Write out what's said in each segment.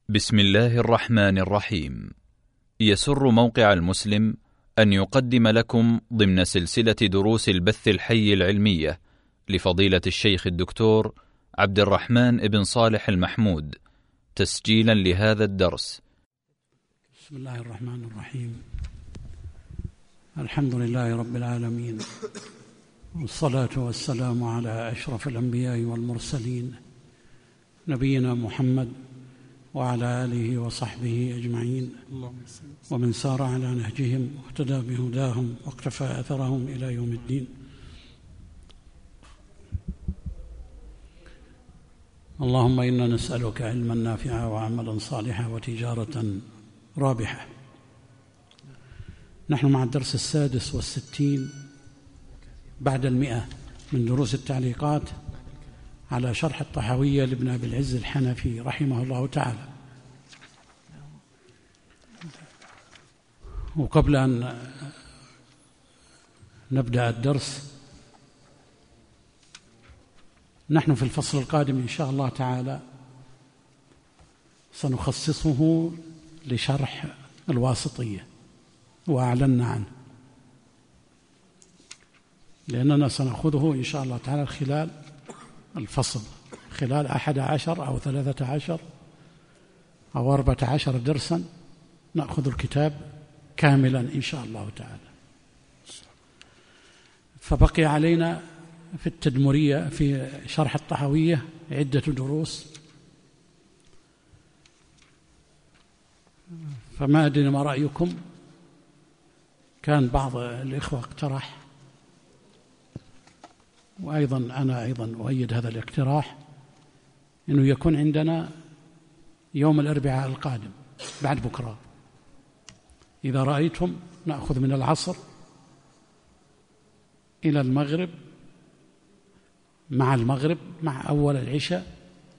بسم الله الرحمن الرحيم. يسر موقع المسلم أن يقدم لكم ضمن سلسلة دروس البث الحي العلمية لفضيلة الشيخ الدكتور عبد الرحمن بن صالح المحمود تسجيلا لهذا الدرس. بسم الله الرحمن الرحيم. الحمد لله رب العالمين، والصلاة والسلام على أشرف الأنبياء والمرسلين نبينا محمد وعلى آله وصحبه أجمعين، ومن سار على نهجهم واهتدى بهداهم واقتفى أثرهم إلى يوم الدين. اللهم إنا نسألك علما نافعا وعملا صالحا وتجارة رابحة. نحن مع الدرس 66 بعد 100 من دروس التعليقات على شرح الطحاوية لابن أبي العز الحنفي رحمه الله تعالى. وقبل أن نبدأ الدرس، نحن في الفصل القادم إن شاء الله تعالى سنخصصه لشرح الواسطية، وأعلنا عنه، لأننا سنأخذه إن شاء الله تعالى خلال الفصل، خلال 11 أو 13 أو 14 درسا نأخذ الكتاب كاملا إن شاء الله تعالى. فبقي علينا في التدمرية في شرح الطحاوية عدة دروس، فما أدري ما رأيكم. كان بعض الإخوة اقترح، وأيضا أنا أؤيد هذا الاقتراح، أنه يكون عندنا يوم الأربعاء القادم بعد بكرة، إذا رأيتم نأخذ من العصر إلى المغرب، مع أول العشاء،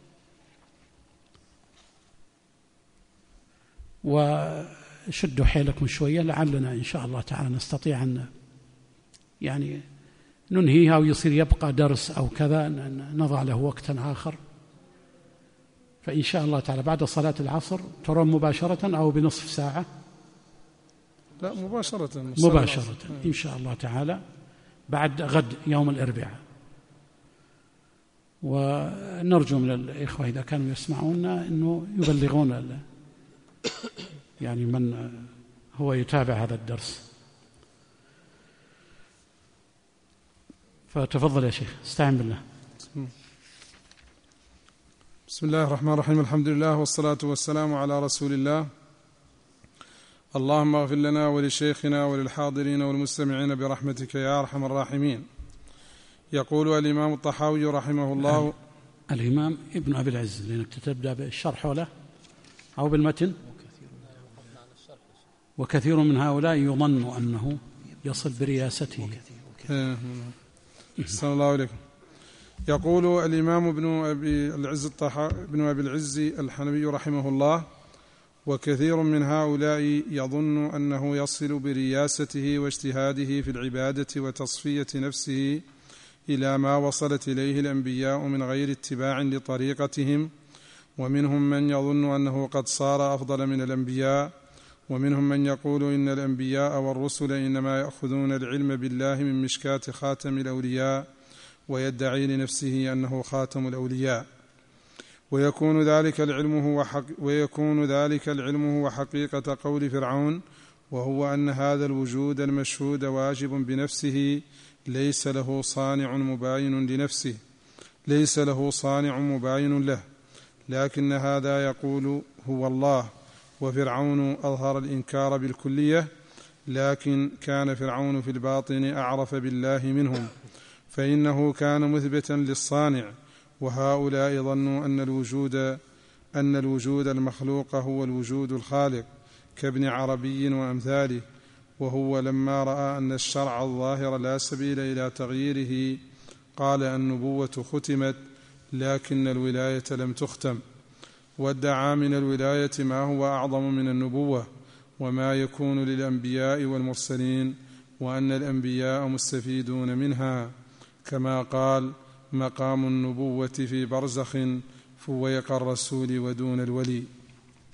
وشدوا حيلكم شوية، لعلنا إن شاء الله تعالى نستطيع أن يعني ننهيها ويصير يبقى درس أو كذا، نضع له وقتا آخر. فإن شاء الله تعالى بعد صلاة العصر ترون مباشرة أو بنصف ساعة؟ لا، مباشرة إن شاء الله تعالى بعد غد يوم الأربعاء. ونرجو من الإخوة إذا كانوا يسمعونا أنه يبلغون يعني من هو يتابع هذا الدرس. فتفضل يا شيخ، استعن بالله. بسم الله الرحمن الرحيم. الحمد لله والصلاة والسلام على رسول الله. اللهم اغفر لنا ولشيخنا وللحاضرين والمستمعين برحمتك يا أرحم الراحمين. يقول الإمام الطحاوي رحمه الله، الإمام ابن أبي العز، لأنك تبدأ بالشرح ولا أو بالمتن. وكثير من هؤلاء يظن أنه يصل برياسته. صلى الله عليكم. يقول الإمام ابن أبي العز الحنفي رحمه الله: وكثير من هؤلاء يظن أنه يصل برياسته واجتهاده في العبادة وتصفية نفسه إلى ما وصلت إليه الأنبياء من غير اتباع لطريقتهم، ومنهم من يظن أنه قد صار أفضل من الأنبياء، ومنهم من يقول إن الأنبياء والرسل إنما يأخذون العلم بالله من مشكاة خاتم الأولياء، ويدعي لنفسه أنه خاتم الأولياء، ويكون ذلك العلم هو حقيقة قول فرعون، وهو أن هذا الوجود المشهود واجب بنفسه، ليس له صانع مباين له، لكن هذا يقول هو الله. وفرعون أظهر الإنكار بالكلية، لكن كان فرعون في الباطن أعرف بالله منهم، فإنه كان مثبتا للصانع، وهؤلاء ظنوا أن الوجود المخلوق هو الوجود الخالق، كابن عربي وأمثاله. وهو لما رأى أن الشرع الظاهر لا سبيل إلى تغييره قال: النبوة ختمت لكن الولاية لم تختم، وادعى من الولاية ما هو أعظم من النبوة وما يكون للأنبياء والمرسلين، وأن الأنبياء مستفيدون منها، كما قال: مقام النبوة في برزخ فويق الرسول ودون الولي.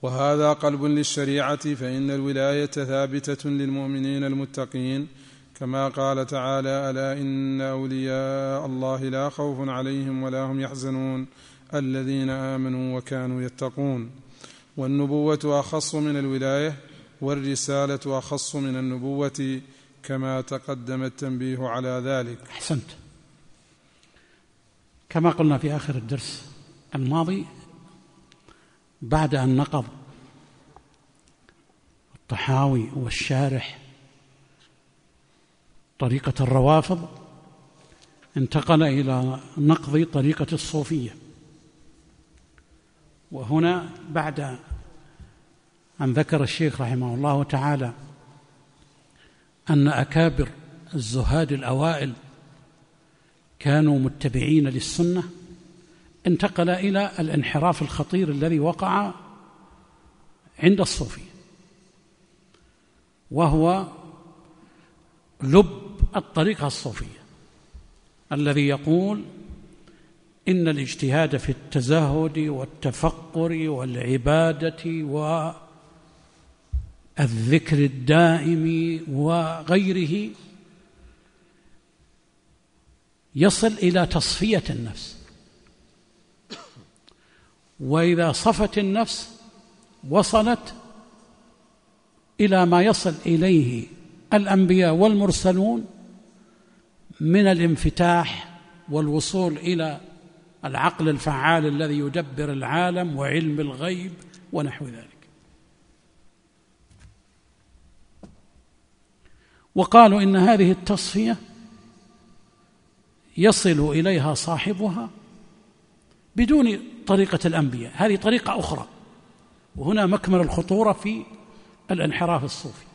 وهذا قلب للشريعة، فإن الولاية ثابتة للمؤمنين المتقين، كما قال تعالى: ألا إن أولياء الله لا خوف عليهم ولا هم يحزنون الذين آمنوا وكانوا يتقون. والنبوة أخص من الولاية، والرسالة أخص من النبوة، كما تقدم التنبيه على ذلك. أحسنت. كما قلنا في آخر الدرس الماضي، بعد أن نقض الطحاوي والشارح طريقة الروافض، انتقل إلى نقض طريقة الصوفية. وهنا بعد أن ذكر الشيخ رحمه الله تعالى أن أكابر الزهاد الأوائل كانوا متبعين للسنة، انتقل إلى الانحراف الخطير الذي وقع عند الصوفية، وهو لب الطريقة الصوفية الذي يقول إن الاجتهاد في التزهد والتفقر والعبادة والذكر الدائم وغيره يصل إلى تصفية النفس، وإذا صفت النفس وصلت إلى ما يصل إليه الأنبياء والمرسلون من الانفتاح والوصول إلى العقل الفعال الذي يدبر العالم وعلم الغيب ونحو ذلك. وقالوا إن هذه التصفية يصل إليها صاحبها بدون طريقة الأنبياء، هذه طريقة أخرى، وهنا مكمن الخطورة في الانحراف الصوفي.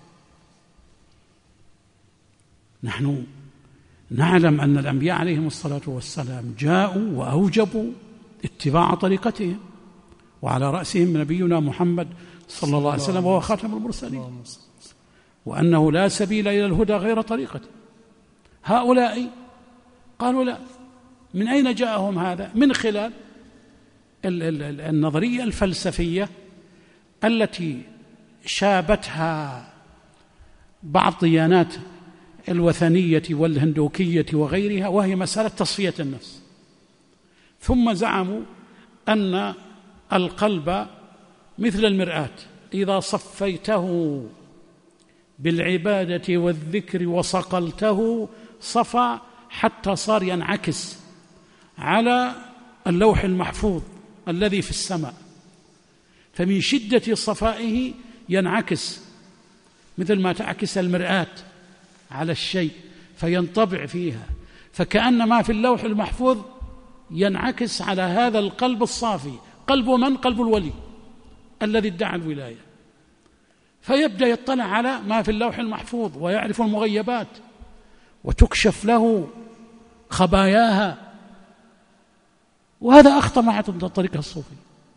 نحن نعلم أن الأنبياء عليهم الصلاة والسلام جاءوا وأوجبوا اتباع طريقتهم، وعلى رأسهم نبينا محمد صلى الله عليه وسلم وهو خاتم المرسلين، وأنه لا سبيل إلى الهدى غير طريقته. هؤلاء قالوا لا، من أين جاءهم هذا؟ من خلال النظرية الفلسفية التي شابتها بعض ديانات الوثنية والهندوكية وغيرها، وهي مسألة تصفية النفس. ثم زعموا أن القلب مثل المرآة، إذا صفيته بالعبادة والذكر وصقلته صفى حتى صار ينعكس على اللوح المحفوظ الذي في السماء، فمن شدة صفائه ينعكس مثل ما تعكس المرآة على الشيء فينطبع فيها، فكأن ما في اللوح المحفوظ ينعكس على هذا القلب الصافي. قلب من؟ قلب الولي الذي ادعى الولاية، فيبدأ يطلع على ما في اللوح المحفوظ ويعرف المغيبات وتكشف له خباياها. وهذا أخطأ مع الطريقة الصوفية،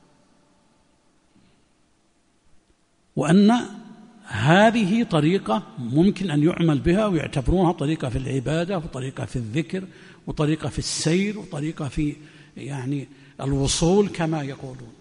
وأن هذه طريقة ممكن أن يعمل بها ويعتبرونها طريقة في العبادة وطريقة في الذكر وطريقة في السير وطريقة في يعني الوصول كما يقولون.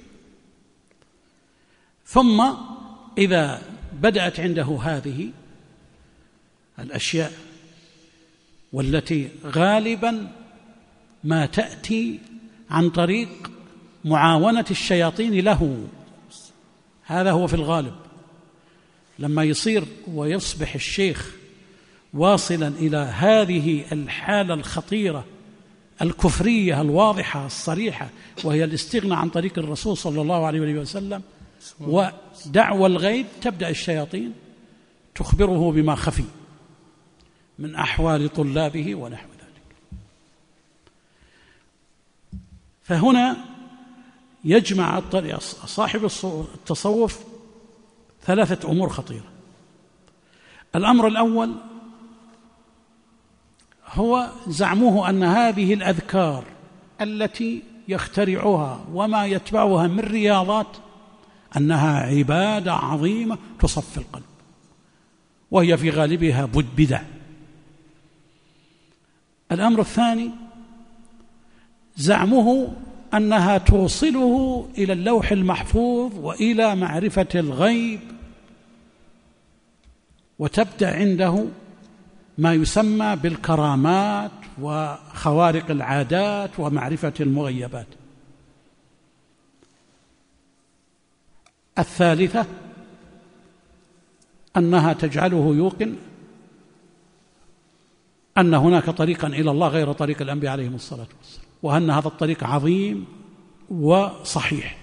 ثم إذا بدأت عنده هذه الأشياء، والتي غالبا ما تأتي عن طريق معاونة الشياطين له، هذا هو في الغالب. لما يصير ويصبح الشيخ واصلا إلى هذه الحالة الخطيرة الكفرية الواضحة الصريحة، وهي الاستغناء عن طريق الرسول صلى الله عليه وسلم ودعوى الغيب، تبدأ الشياطين تخبره بما خفي من أحوال طلابه ونحو ذلك. فهنا يجمع صاحب التصوف ثلاثة أمور خطيرة. الأمر الأول هو زعمه أن هذه الأذكار التي يخترعها وما يتبعها من رياضات أنها عبادة عظيمة تصفي القلب، وهي في غالبها بدع. الأمر الثاني زعمه أنها توصله إلى اللوح المحفوظ وإلى معرفة الغيب، وتبدأ عنده ما يسمى بالكرامات وخوارق العادات ومعرفة المغيبات. الثالثة أنها تجعله يوقن أن هناك طريقا إلى الله غير طريق الأنبياء عليهم الصلاة والسلام، وأن هذا الطريق عظيم وصحيح.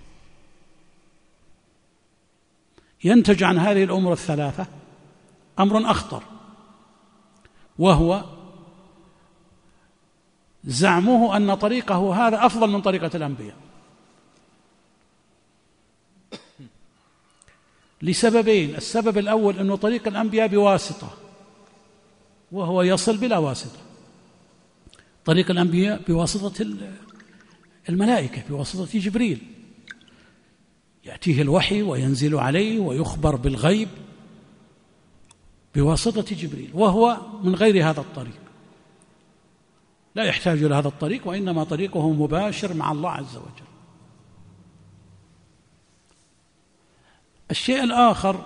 ينتج عن هذه الأمور الثلاثة أمر أخطر، وهو زعمه أن طريقه هذا أفضل من طريقة الأنبياء لسببين. السبب الأول أنه طريق الأنبياء بواسطة، وهو يصل بلا واسطة. طريق الأنبياء بواسطة الملائكة، بواسطة جبريل، يأتيه الوحي وينزل عليه ويخبر بالغيب بواسطة جبريل، وهو من غير هذا الطريق، لا يحتاج إلى هذا الطريق، وإنما طريقه مباشر مع الله عز وجل. الشيء الآخر،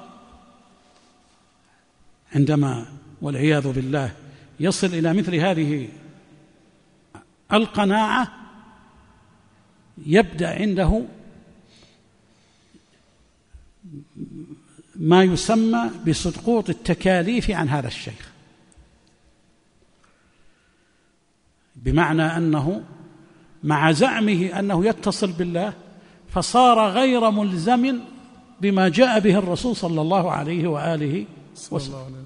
عندما والعياذ بالله يصل إلى مثل هذه القناعة، يبدأ عنده ما يسمى بسقوط التكاليف عن هذا الشيخ، بمعنى أنه مع زعمه أنه يتصل بالله فصار غير ملزم بما جاء به الرسول صلى الله عليه وآله وسلم،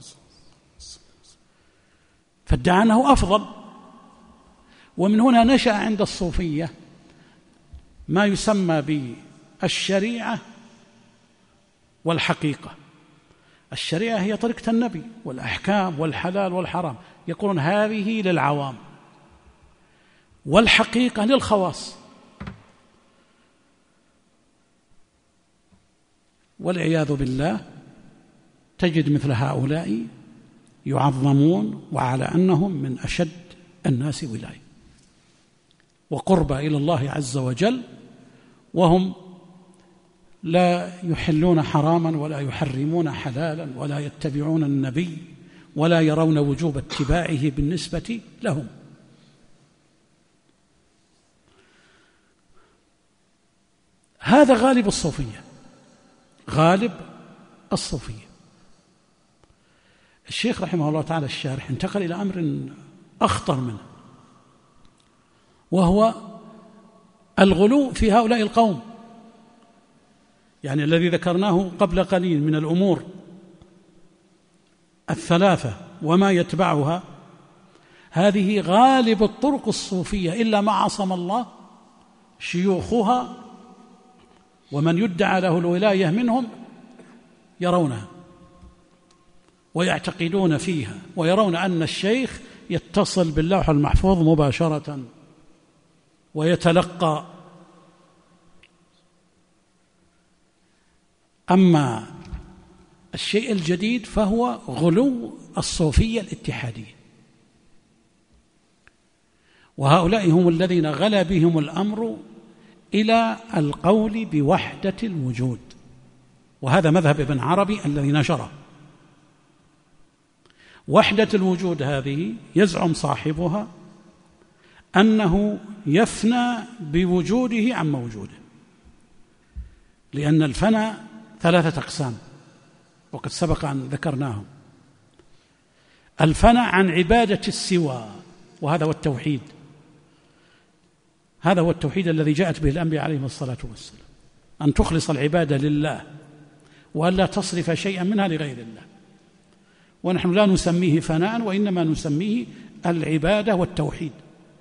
فادعى أنه أفضل. ومن هنا نشأ عند الصوفية ما يسمى بالشريعة والحقيقة. الشريعة هي طريقة النبي والأحكام والحلال والحرام، يقولون هذه للعوام، والحقيقة للخواص. والعياذ بالله تجد مثل هؤلاء يعظمون وعلى أنهم من أشد الناس ولاية وقربى إلى الله عز وجل، وهم لا يحلون حراما ولا يحرمون حلالا ولا يتبعون النبي ولا يرون وجوب اتباعه بالنسبة لهم. هذا غالب الصوفية، غالب الصوفية. الشيخ رحمه الله تعالى الشارح انتقل إلى أمر أخطر منه، وهو الغلو في هؤلاء القوم، يعني الذي ذكرناه قبل قليل من الأمور الثلاثة وما يتبعها. هذه غالب الطرق الصوفية إلا ما عصم الله، شيوخها ومن يدعى له الولاية منهم يرونها ويعتقدون فيها، ويرون أن الشيخ يتصل باللوح المحفوظ مباشرة ويتلقى. أما الشيء الجديد فهو غلو الصوفية الاتحادية، وهؤلاء هم الذين غلا بهم الأمر إلى القول بوحدة الوجود، وهذا مذهب ابن عربي الذي نشره. وحدة الوجود هذه يزعم صاحبها أنه يفنى بوجوده عن موجوده، لأن الفناء ثلاثة أقسام وقد سبق أن ذكرناهم. الفناء عن عبادة السوى، وهذا هو التوحيد، هذا هو التوحيد الذي جاءت به الأنبياء عليهم الصلاة والسلام، أن تخلص العبادة لله وأن لا تصرف شيئا منها لغير الله. ونحن لا نسميه فناء، وإنما نسميه العبادة والتوحيد.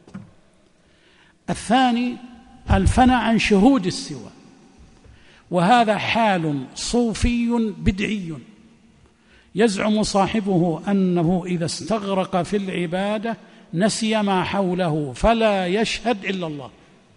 الثاني الفناء عن شهود السوى، وهذا حال صوفي بدعي يزعم صاحبه أنه إذا استغرق في العبادة نسي ما حوله فلا يشهد إلا الله،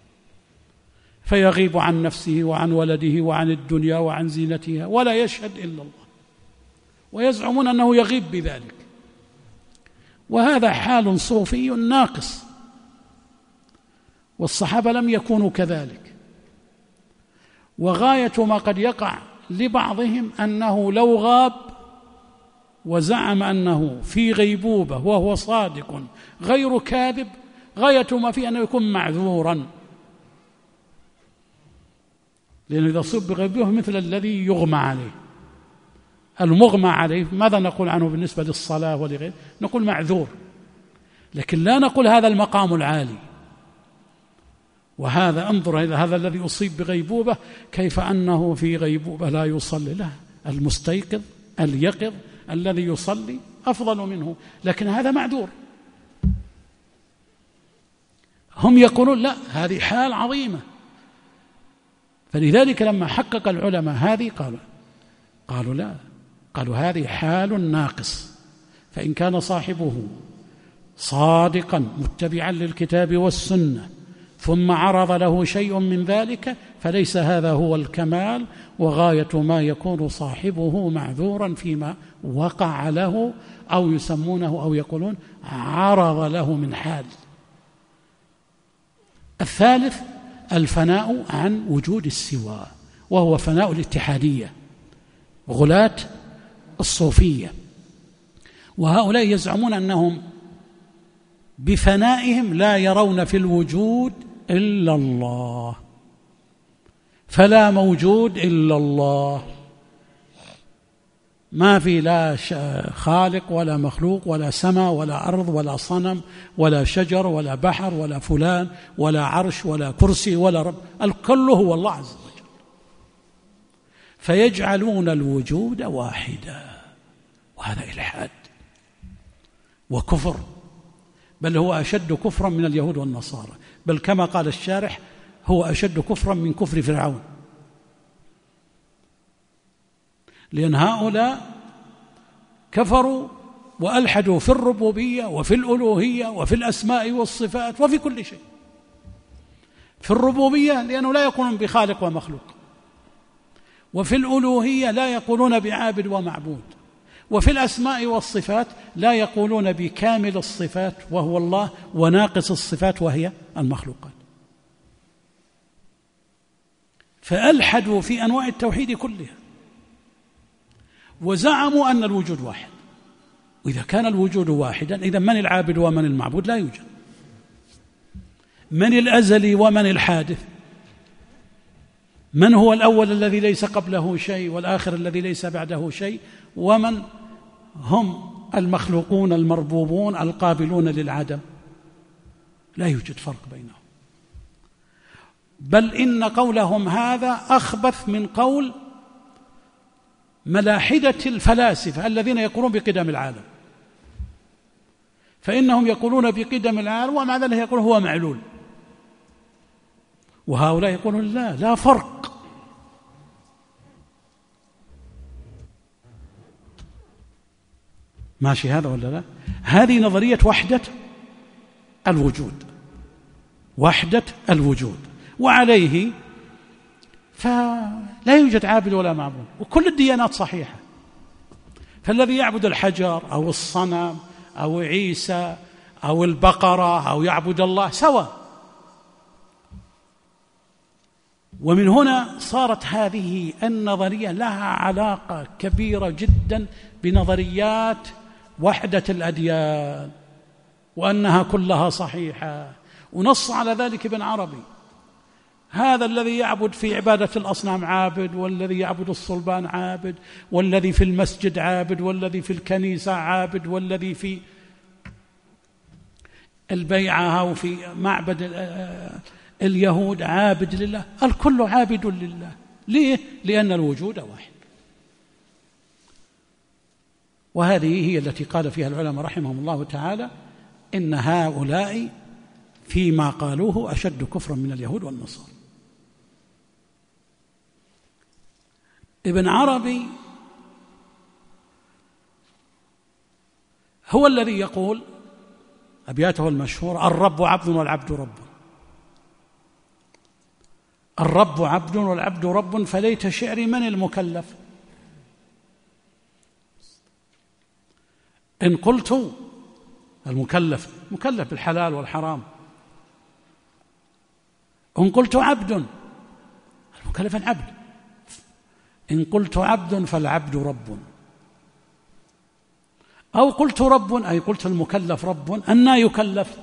فيغيب عن نفسه وعن ولده وعن الدنيا وعن زينتها ولا يشهد إلا الله، ويزعمون أنه يغيب بذلك. وهذا حال صوفي ناقص، والصحابة لم يكونوا كذلك. وغاية ما قد يقع لبعضهم أنه لو غاب وزعم أنه في غيبوبة وهو صادق غير كاذب، غاية ما فيه أنه يكون معذورا، لأنه إذا صب بغيبوبة مثل الذي يغمى عليه. المغمى عليه ماذا نقول عنه بالنسبة للصلاة ولغيره؟ نقول معذور، لكن لا نقول هذا المقام العالي. وهذا انظر إلى هذا الذي أصيب بغيبوبة كيف أنه في غيبوبة لا يصلي له، المستيقظ اليقظ الذي يصلي أفضل منه، لكن هذا معذور. هم يقولون لا، هذه حال عظيمة. فلذلك لما حقق العلماء هذه قالوا لا، قالوا هذه حال ناقص، فإن كان صاحبه صادقا متبعا للكتاب والسنة ثم عرض له شيء من ذلك فليس هذا هو الكمال، وغاية ما يكون صاحبه معذورا فيما وقع له، أو يسمونه أو يقولون عرض له من حال. الثالث الفناء عن وجود السوى، وهو فناء الاتحادية، غلاة الصوفية. وهؤلاء يزعمون أنهم بفنائهم لا يرون في الوجود إلا الله، فلا موجود إلا الله، ما في لا خالق ولا مخلوق ولا سماء ولا أرض ولا صنم ولا شجر ولا بحر ولا فلان ولا عرش ولا كرسي ولا رب، الكل هو الله عز وجل. فيجعلون الوجود واحدا، وهذا إلحاد وكفر، بل هو أشد كفرا من اليهود والنصارى، بل كما قال الشارح هو أشد كفرا من كفر فرعون، لأن هؤلاء كفروا وألحدوا في الربوبية وفي الألوهية وفي الأسماء والصفات وفي كل شيء. في الربوبية لأنه لا يقولون بخالق ومخلوق، وفي الألوهية لا يقولون بعابد ومعبود، وفي الأسماء والصفات لا يقولون بكامل الصفات وهو الله، وناقص الصفات وهي المخلوقات. فألحدوا في أنواع التوحيد كلها، وزعموا أن الوجود واحد. وإذا كان الوجود واحدا إذا من العابد ومن المعبود؟ لا يوجد. من الأزلي ومن الحادث؟ من هو الأول الذي ليس قبله شيء والآخر الذي ليس بعده شيء؟ ومن هم المخلوقون المربوبون القابلون للعدم؟ لا يوجد فرق بينهم. بل إن قولهم هذا أخبث من قول ملاحدة الفلاسفة الذين يقولون بقدم العالم، فإنهم يقولون بقدم العالم ومع ذلك يقولون هو معلول، وهؤلاء يقولون لا فرق. ماشي هذا ولا لا؟ هذه نظرية وحدة الوجود، وحدة الوجود، وعليه فلا يوجد عابد ولا معبود، وكل الديانات صحيحة. فالذي يعبد الحجر أو الصنم أو عيسى أو البقرة أو يعبد الله سواء. ومن هنا صارت هذه النظرية لها علاقة كبيرة جدا بنظريات وحدة الأديان، وأنها كلها صحيحة، ونص على ذلك ابن عربي. هذا الذي يعبد في عبادة الأصنام عابد، والذي يعبد الصلبان عابد، والذي في المسجد عابد، والذي في الكنيسة عابد، والذي في البيعة أو في معبد اليهود عابد لله، الكل عابد لله. ليه؟ لأن الوجود واحد. وهذه هي التي قال فيها العلماء رحمهم الله تعالى إن هؤلاء فيما قالوه أشد كفرا من اليهود والنصارى. ابن عربي هو الذي يقول أبياته المشهورة: الرب عبد والعبد رب، الرب عبد والعبد رب، فليت شعري من المكلف. إن قلت المكلف مكلف بالحلال والحرام، إن قلت عبد، المكلف العبد. إن قلت عبد فالعبد رب، أو قلت رب أي قلت المكلف رب، أنى يكلف؟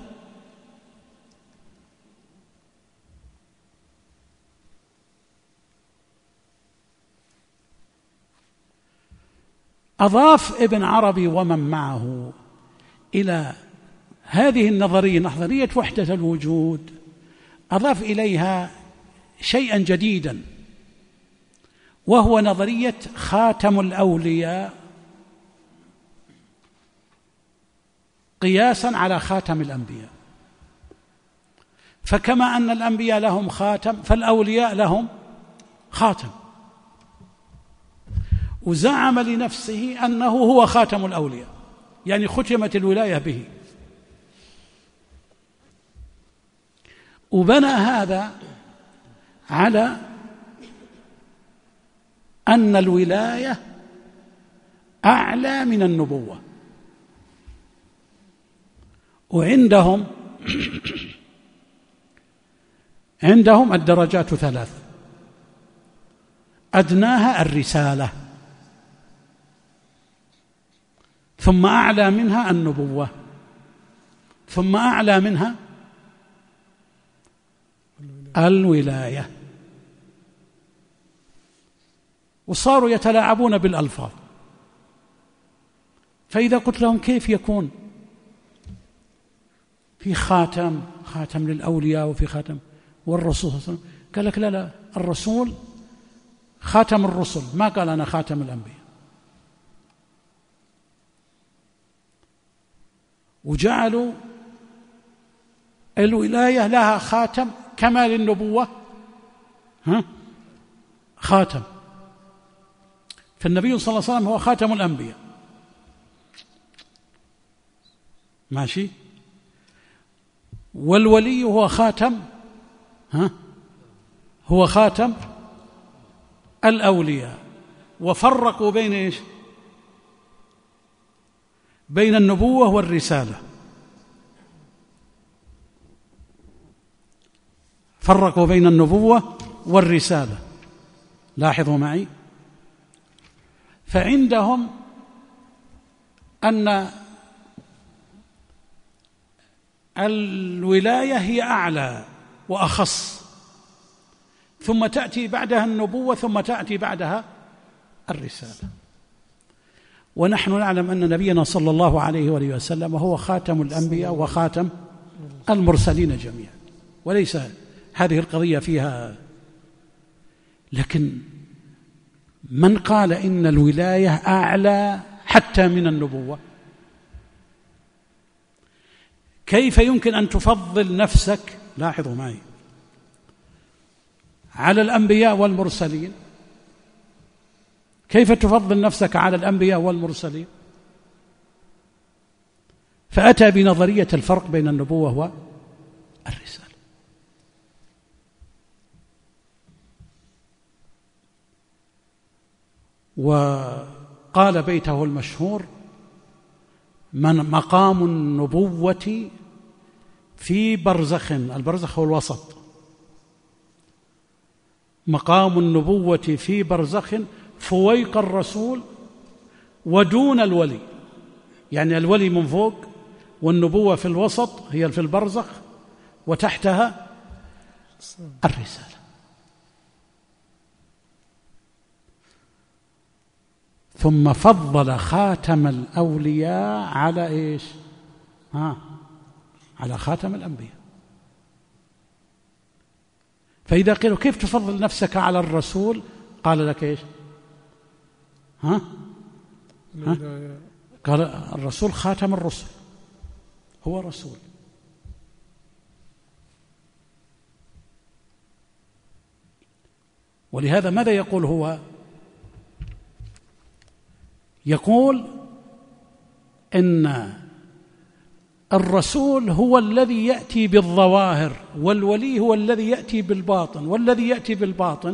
أضاف ابن عربي ومن معه إلى هذه النظرية، نظرية وحدة الوجود، أضاف إليها شيئا جديدا، وهو نظرية خاتم الأولياء قياسا على خاتم الأنبياء. فكما أن الأنبياء لهم خاتم فالأولياء لهم خاتم، وزعم لنفسه أنه هو خاتم الأولياء، يعني ختمت الولاية به، وبنى هذا على أن الولاية أعلى من النبوة. وعندهم الدرجات ثلاث: أدناها الرسالة، ثم أعلى منها النبوة، ثم أعلى منها الولاية. وصاروا يتلاعبون بالألفاظ، فإذا قلت لهم كيف يكون في خاتم للأولياء وفي خاتم والرسول صلى الله عليه وسلم، قال لك لا، الرسول خاتم الرسل، ما قال أنا خاتم الأنبياء. وجعلوا الولاية لها خاتم كما للنبوة خاتم، فالنبي صلى الله عليه وسلم هو خاتم الأنبياء، ماشي، والولي هو خاتم الأولياء. وفرقوا بين إيش؟ بين النبوة والرسالة، فرقوا بين النبوة والرسالة. لاحظوا معي، فعندهم أن الولاية هي أعلى وأخص، ثم تأتي بعدها النبوة، ثم تأتي بعدها الرسالة. ونحن نعلم أن نبينا صلى الله عليه وآله وسلم هو خاتم الأنبياء وخاتم المرسلين جميعا، وليس هذه القضية فيها. لكن من قال إن الولاية أعلى حتى من النبوة؟ كيف يمكن أن تفضل نفسك، لاحظوا معي، على الأنبياء والمرسلين؟ كيف تفضل نفسك على الأنبياء والمرسلين؟ فأتى بنظرية الفرق بين النبوة والرسالة. وقال بيته المشهور: من مقام النبوة في برزخ، البرزخ هو الوسط، مقام النبوة في برزخ فويق الرسول ودون الولي، يعني الولي من فوق والنبوة في الوسط هي في البرزخ، وتحتها الرسالة. ثم فضل خاتم الأولياء على إيش؟ على خاتم الأنبياء. فإذا قيلوا كيف تفضل نفسك على الرسول؟ قال لك إيش؟ قال الرسول خاتم الرسل، هو رسول. ولهذا ماذا يقول هو؟ يقول إن الرسول هو الذي يأتي بالظواهر، والولي هو الذي يأتي بالباطن، والذي يأتي بالباطن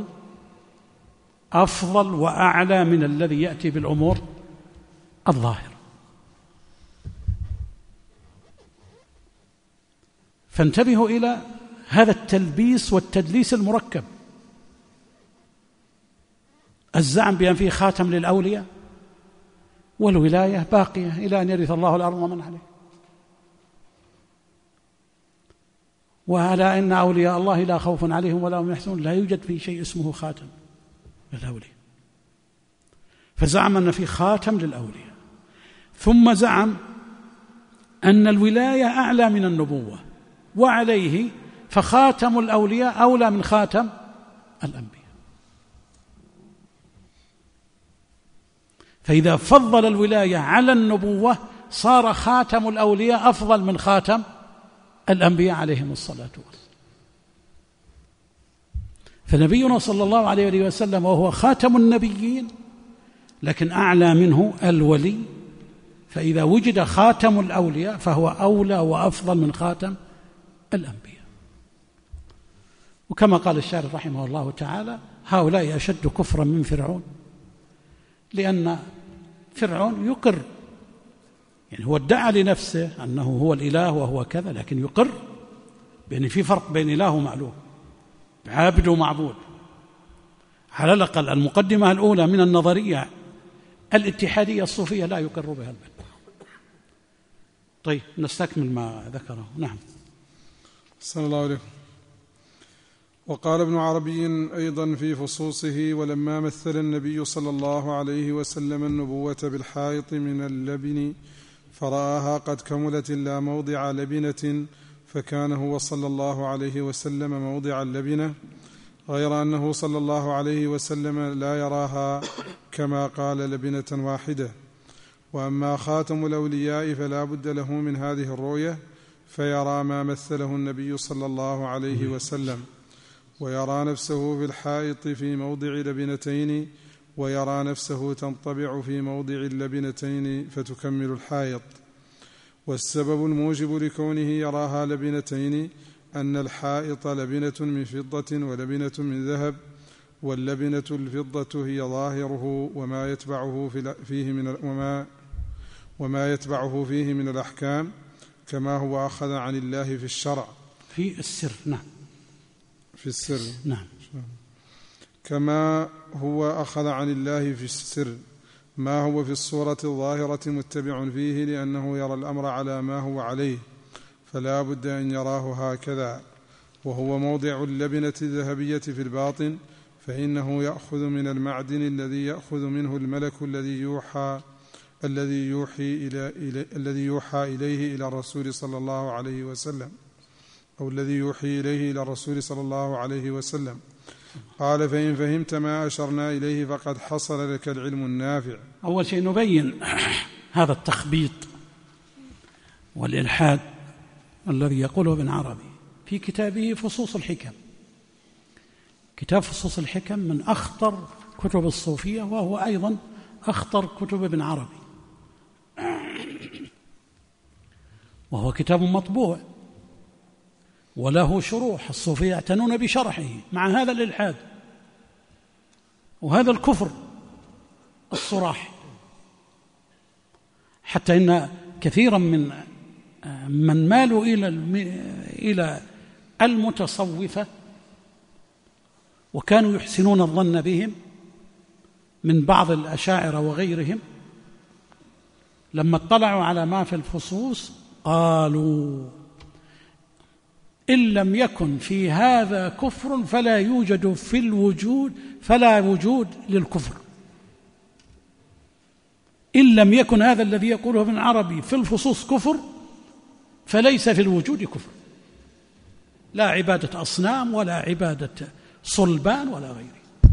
أفضل وأعلى من الذي يأتي بالأمور الظاهرة. فانتبهوا إلى هذا التلبيس والتدليس المركب، الزعم بأن فيه خاتم للأولياء والولاية باقية إلى أن يرث الله الأرض ومن عليه، وعلى أن أولياء الله لا خوف عليهم ولا هم يحزنون، لا يوجد في شيء اسمه خاتم للأولياء. فزعم أن في خاتم للأولياء، ثم زعم أن الولاية أعلى من النبوة، وعليه فخاتم الأولياء أولى من خاتم الأنبياء. فإذا فضل الولاية على النبوة صار خاتم الأولياء أفضل من خاتم الأنبياء عليهم الصلاة والسلام. فنبينا صلى الله عليه وسلم وهو خاتم النبيين، لكن أعلى منه الولي، فإذا وجد خاتم الأولياء فهو أولى وأفضل من خاتم الأنبياء. وكما قال الشاعر رحمه الله تعالى: هؤلاء أشد كفرا من فرعون، لأن فرعون يقر، يعني هو ادعى لنفسه أنه هو الإله وهو كذا، لكن يقر بأن في فرق بين إله ومعلوم، عابد ومعبود. على الأقل المقدمة الأولى من النظرية الاتحادية الصوفية لا يقر بها البتة. طيب نستكمل ما ذكره. نعم. صلى الله عليه. وقال ابن عربي أيضا في فصوصه: ولما مثل النبي صلى الله عليه وسلم النبوة بالحائط من اللبن فرآها قد كملت إلا موضع لبنة، فكان هو صلى الله عليه وسلم موضع اللبنة، غير أنه صلى الله عليه وسلم لا يراها كما قال لبنة واحدة. وأما خاتم الأولياء فلا بد له من هذه الرؤية، فيرى ما مثله النبي صلى الله عليه وسلم، ويرى نفسه في الحائط في موضع لبنتين، ويرى نفسه تنطبع في موضع اللبنتين فتكمل الحائط. والسبب الموجب لكونه يراها لبنتين أن الحائط لبنة من فضة ولبنة من ذهب، واللبنة الفضة هي ظاهره وما يتبعه فيه من الأحكام، كما هو أخذ عن الله في الشرع في السر. نعم. في السر. نعم. كما هو أخذ عن الله في السر ما هو في الصورة الظاهرة متبع فيه، لأنه يرى الأمر على ما هو عليه، فلا بد أن يراه هكذا. وهو موضع اللبنة الذهبية في الباطن، فإنه يأخذ من المعدن الذي يأخذ منه الملك الذي يوحى إليه إلى الرسول صلى الله عليه وسلم، أو الذي يوحي إليه إلى الرسول صلى الله عليه وسلم. قال: فإن فهمت ما أشرنا إليه فقد حصل لك العلم النافع. أول شيء نبين هذا التخبيط والإلحاد الذي يقوله ابن عربي في كتابه فصوص الحكم. كتاب فصوص الحكم من أخطر كتب الصوفية، وهو أيضا أخطر كتب ابن عربي، وهو كتاب مطبوع وله شروح. الصوفية يعتنون بشرحه مع هذا الإلحاد وهذا الكفر الصراح، حتى إن كثيرا من مالوا إلى المتصوفة وكانوا يحسنون الظن بهم من بعض الأشاعرة وغيرهم، لما اطلعوا على ما في الفصوص قالوا: إن لم يكن في هذا كفر فلا يوجد في الوجود، فلا وجود للكفر. إن لم يكن هذا الذي يقوله ابن عربي في الفصوص كفر فليس في الوجود كفر، لا عبادة أصنام ولا عبادة صلبان ولا غيره.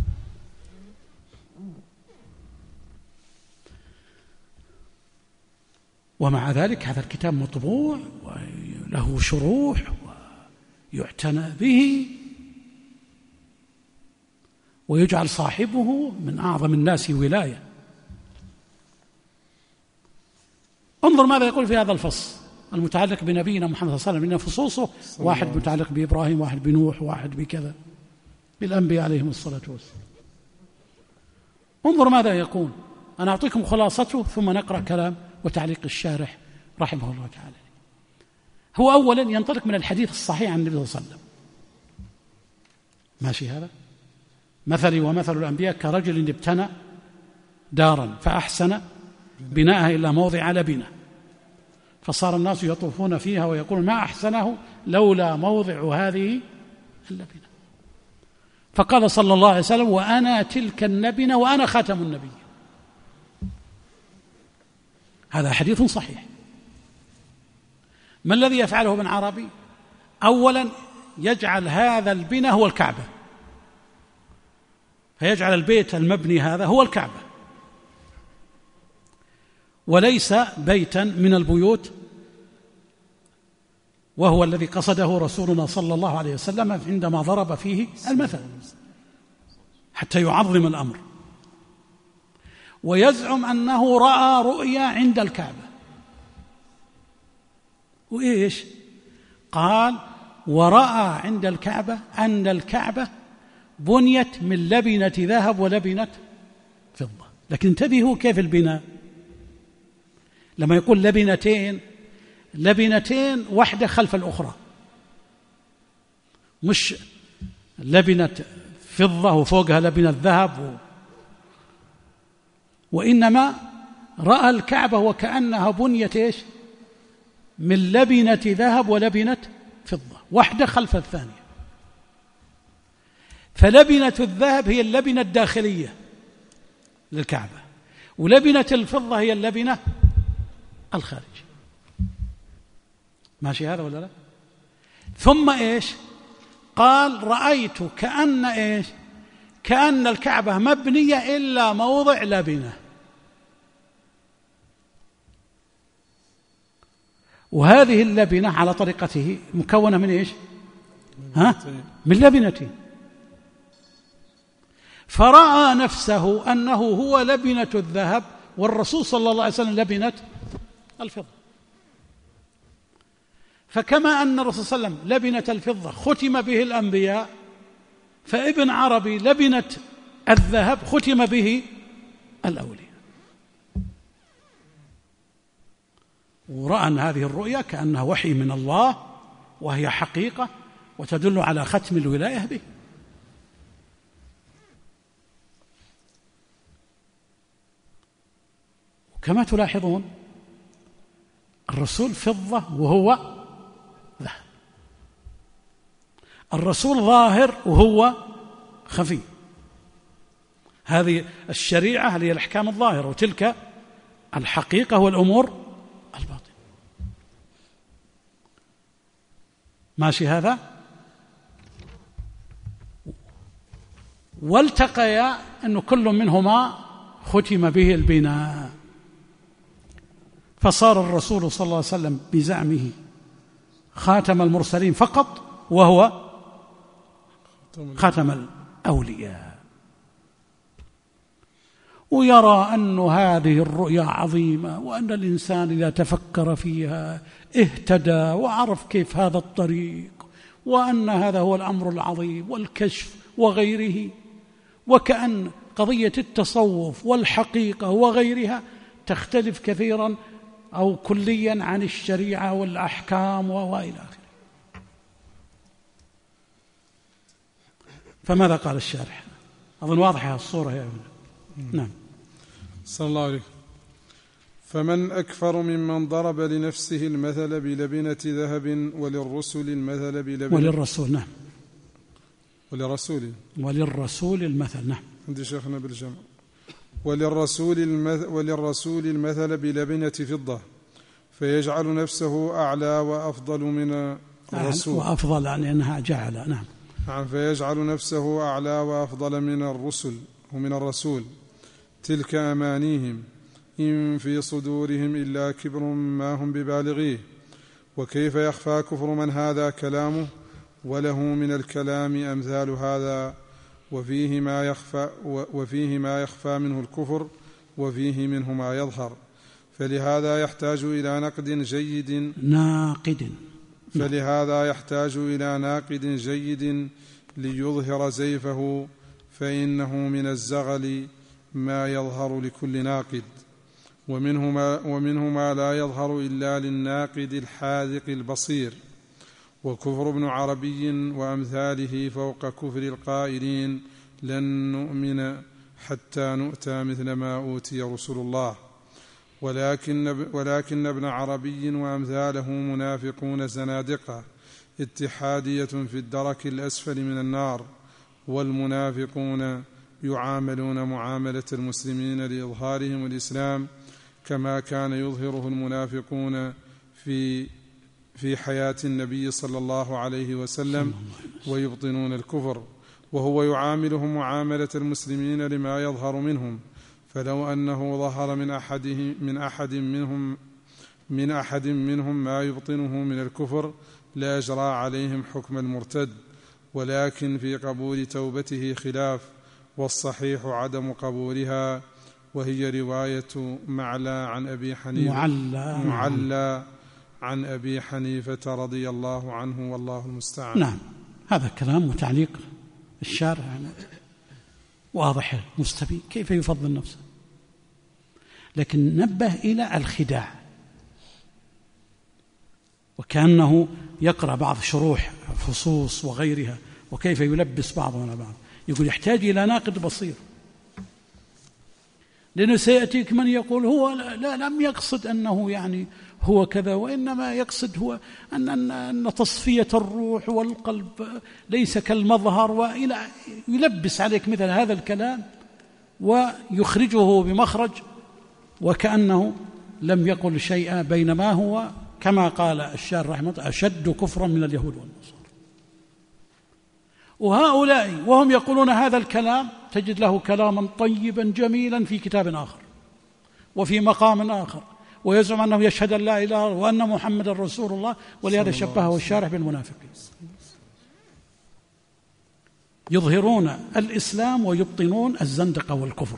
ومع ذلك هذا الكتاب مطبوع وله شروح ويعتنى به، ويجعل صاحبه من أعظم الناس ولاية. انظر ماذا يقول في هذا الفصل المتعلق بنبينا محمد صلى الله عليه وسلم، إن فصوصه واحد متعلق بإبراهيم، واحد بنوح، واحد بكذا، بالأنبياء عليهم الصلاة والسلام. انظر ماذا يقول. أنا أعطيكم خلاصته ثم نقرأ كلام وتعليق الشارح رحمه الله تعالى. هو أولا ينطلق من الحديث الصحيح عن النبي صلى الله عليه وسلم ماشي هذا؟ مثلي ومثل الأنبياء كرجل ابتنى دارا فأحسن بناءها إلا موضع لبنة، فصار الناس يطوفون فيها ويقول ما أحسنه لولا موضع هذه اللبنة. فقال صلى الله عليه وسلم وأنا تلك اللبنة وأنا خاتم النبي. هذا حديث صحيح. ما الذي يفعله ابن عربي؟ أولا يجعل هذا البناء هو الكعبة، فيجعل البيت المبني هذا هو الكعبة وليس بيتا من البيوت، وهو الذي قصده رسولنا صلى الله عليه وسلم عندما ضرب فيه المثل حتى يعظم الأمر. ويزعم أنه رأى رؤيا عند الكعبة، وإيش؟ قال ورأى عند الكعبة أن الكعبة بنيت من لبنة ذهب ولبنة فضة. لكن انتبهوا كيف البناء، لما يقول لبنتين واحدة خلف الأخرى، مش لبنة فضة وفوقها لبنة ذهب وإنما رأى الكعبة وكأنها بنيت إيش؟ من لبنة ذهب ولبنة فضة، واحدة خلف الثانية. فلبنة الذهب هي اللبنة الداخلية للكعبة، ولبنة الفضة هي اللبنة الخارجية. ماشي هذا ولا لا؟ ثم إيش قال؟ رأيت كأن إيش؟ كأن الكعبة مبنية إلا موضع لبنة. وهذه اللبنة على طريقته مكونة من إيش؟ من لبنتين. فرأى نفسه أنه هو لبنة الذهب والرسول صلى الله عليه وسلم لبنة الفضة. فكما أن الرسول صلى الله عليه وسلم لبنة الفضة ختم به الأنبياء، فابن عربي لبنة الذهب ختم به الأولياء. ورأى أن هذه الرؤيا كأنها وحي من الله وهي حقيقة وتدل على ختم الولاية به. كما تلاحظون الرسول فضة وهو ذهب، الرسول ظاهر وهو خفي. هذه الشريعة هي الأحكام الظاهرة، وتلك الحقيقة والأمور الباطنة. ماشي هذا؟ والتقيا أن كل منهما ختم به البناء، فصار الرسول صلى الله عليه وسلم بزعمه خاتم المرسلين فقط، وهو خاتم الأولياء. ويرى أن هذه الرؤيا عظيمة، وأن الإنسان إذا تفكر فيها اهتدى وعرف كيف هذا الطريق، وأن هذا هو الأمر العظيم والكشف وغيره. وكأن قضية التصوف والحقيقة وغيرها تختلف كثيرا أو كليا عن الشريعة والأحكام وإلى آخره. فماذا قال الشارح؟ أظن واضحة الصورة يا ابن. نعم. صلى الله عليه. فمن أكفر ممن ضرب لنفسه المثل بلبنة ذهب وللرسل المثل بلبنة وللرسول. نعم. وللرسول المثل. نعم. عندي شيخنا بالجمع. وللرسول المثل بلبنة فضة، فيجعل نفسه أعلى وأفضل من الرسول. وأفضل يعني أنها جعل. نعم. فيجعل نفسه أعلى وأفضل من الرسل ومن الرسول. تلك أمانيهم إن في صدورهم إلا كبر ما هم ببالغيه. وكيف يخفى كفر من هذا كلامه وله من الكلام أمثال هذا، وفيه ما يخفى منه الكفر، وفيه منه ما يظهر. فلهذا يحتاج إلى ناقد جيد ليظهر زيفه، فإنه من الزغل ما يظهر لكل ناقد، ومنه ما لا يظهر إلا للناقد الحاذق البصير. وكفر ابن عربي وأمثاله فوق كفر القائلين لن نؤمن حتى نؤتى مثل ما أوتي رسل الله، ولكن ابن عربي وأمثاله منافقون زنادقة اتحادية في الدرك الأسفل من النار، والمنافقون يعاملون معاملة المسلمين لإظهارهم الإسلام كما كان يظهره المنافقون في حياة النبي صلى الله عليه وسلم، ويبطنون الكفر، وهو يعاملهم معاملة المسلمين لما يظهر منهم، فلو أنه ظهر من أحد منهم ما يبطنه من الكفر لأجرى عليهم حكم المرتد، ولكن في قبول توبته خلاف، والصحيح عدم قبولها، وهي رواية معلى عن أبي حنيفة رضي الله عنه والله المستعان. نعم، هذا كلام وتعليق الشارع واضح مستبين كيف يفضل نفسه، لكن نبه إلى الخداع، وكأنه يقرأ بعض شروح فصوص وغيرها وكيف يلبس بعضهم على بعض، يقول يحتاج إلى ناقد بصير، لأنه سيأتيك من يقول هو لا لم يقصد أنه يعني هو كذا، وإنما يقصد هو أن تصفية الروح والقلب ليس كالمظهر، وإلى يلبس عليك مثل هذا الكلام ويخرجه بمخرج وكأنه لم يقل شيئا، بينما هو كما قال الشارع رحمه الله أشد كفرا من اليهود والنصارى. وهؤلاء وهم يقولون هذا الكلام تجد له كلاما طيبا جميلا في كتاب آخر وفي مقام آخر، ويزعم أنه يشهد أن لا إله إلا الله وأن محمد رسول الله، ولهذا شبهه الشارع بالمنافقين، يظهرون الإسلام ويبطنون الزندقة والكفر.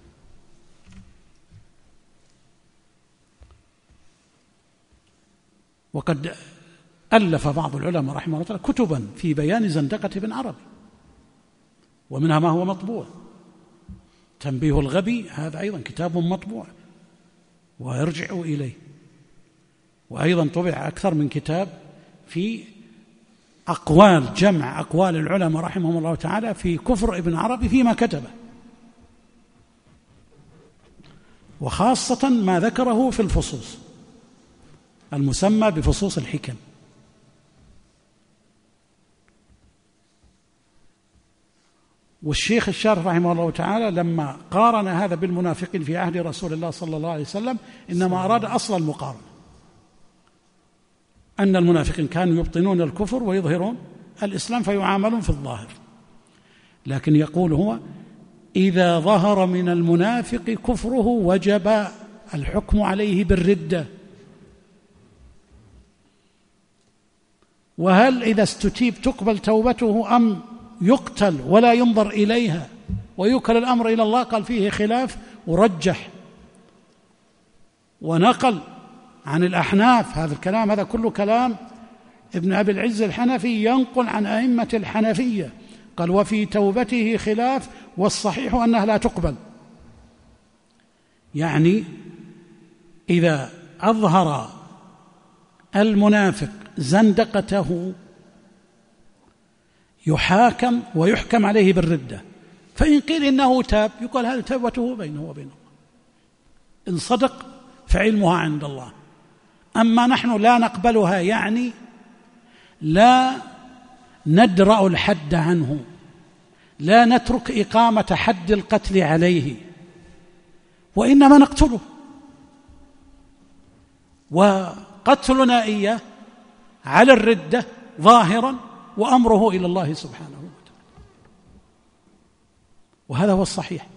وقد ألف بعض العلماء رحمه الله كتبا في بيان زندقة ابن عربي، ومنها ما هو مطبوع، تنبيه الغبي هذا أيضا كتاب مطبوع ويرجعوا إليه، وأيضا طبع أكثر من كتاب في أقوال جمع أقوال العلماء رحمهم الله تعالى في كفر ابن عربي فيما كتبه، وخاصة ما ذكره في الفصوص المسمى بفصوص الحكم. والشيخ الشارح رحمه الله تعالى لما قارن هذا بالمنافقين في عهد رسول الله صلى الله عليه وسلم إنما أراد أصل المقارنة، أن المنافقين كانوا يبطنون الكفر ويظهرون الإسلام فيعاملون في الظاهر، لكن يقول هو إذا ظهر من المنافق كفره وجب الحكم عليه بالردة. وهل إذا استتيب تقبل توبته أم يقتل ولا ينظر إليها ويوكل الأمر إلى الله؟ قال فيه خلاف، ورجح ونقل عن الأحناف هذا الكلام، هذا كله كلام ابن أبي العز الحنفي ينقل عن أئمة الحنفية، قال وفي توبته خلاف والصحيح أنها لا تقبل. يعني إذا أظهر المنافق زندقته يحاكم ويحكم عليه بالردة، فإن قيل إنه تاب يقال هذه توبته بينه وبين الله، إن صدق فعلمها عند الله. أما نحن لا نقبلها، يعني لا ندرأ الحد عنه، لا نترك إقامة حد القتل عليه، وإنما نقتله، وقتلنا إياه على الردة ظاهرا وأمره إلى الله سبحانه وتعالى، وهذا هو الصحيح.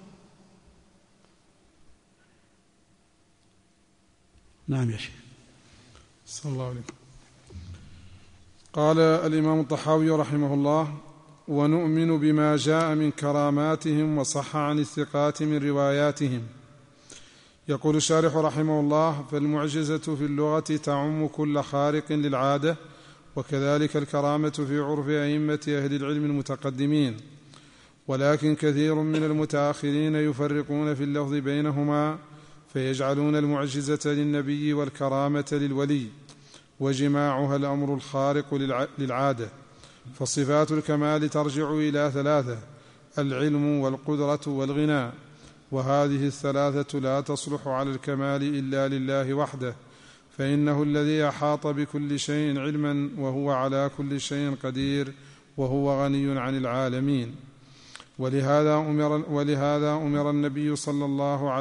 نعم يا شيخ. صلى الله عليه. قال الإمام الطحاوي رحمه الله: ونؤمن بما جاء من كراماتهم وصح عن الثقات من رواياتهم. يقول الشارح رحمه الله: فالمعجزة في اللغة تعم كل خارق للعادة، وكذلك الكرامة في عرف أئمة أهل العلم المتقدمين، ولكن كثير من المتأخرين يفرقون في اللفظ بينهما، فيجعلون المعجزة للنبي والكرامة للولي، وجماعها الأمر الخارق للعادة. فصفات الكمال ترجع إلى ثلاثة: العلم والقدرة والغنى، وهذه الثلاثة لا تصلح على الكمال إلا لله وحده، فإنه الذي أحاط بكل شيء علما وهو على كل شيء قدير وهو غني عن العالمين. ولهذا أمر النبي صلى الله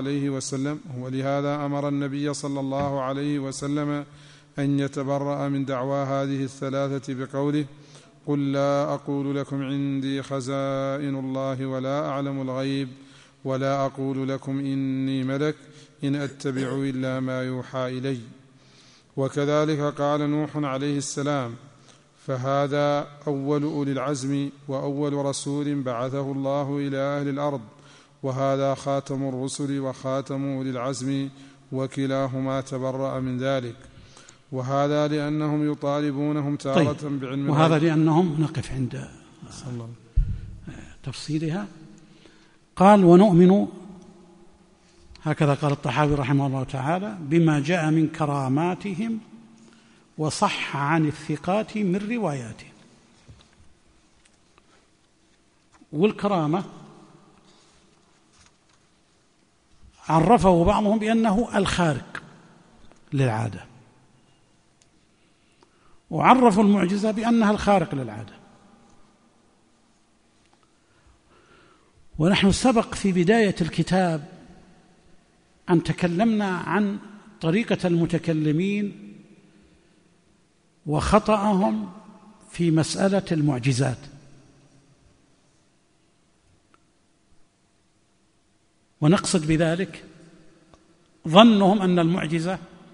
عليه وسلم أن يتبرأ من دعوى هذه الثلاثة بقوله: قل لا أقول لكم عندي خزائن الله ولا أعلم الغيب ولا أقول لكم إني ملك إن أتبع إلا ما يوحى إلي. وكذلك قال نوح عليه السلام: فهذا أول أولي العزم وأول رسول بعثه الله إلى أهل الأرض، وهذا خاتم الرسل وخاتم أولي العزم، وكلاهما تبرأ من ذلك. وهذا لأنهم يطالبونهم تارة بعلم وهذا لأنهم نقف عند تفصيلها. قال: ونؤمن، هكذا قال الطحاوي رحمه الله تعالى، بما جاء من كراماتهم وصح عن الثقات من رواياتهم. والكرامة عرفه بعضهم بأنه الخارق للعادة، وعرفوا المعجزة بأنها الخارق للعادة. ونحن سبق في بداية الكتاب أن تكلمنا عن طريقة المتكلمين وخطأهم في مسألة المعجزات، ونقصد بذلك ظنهم أن المعجزة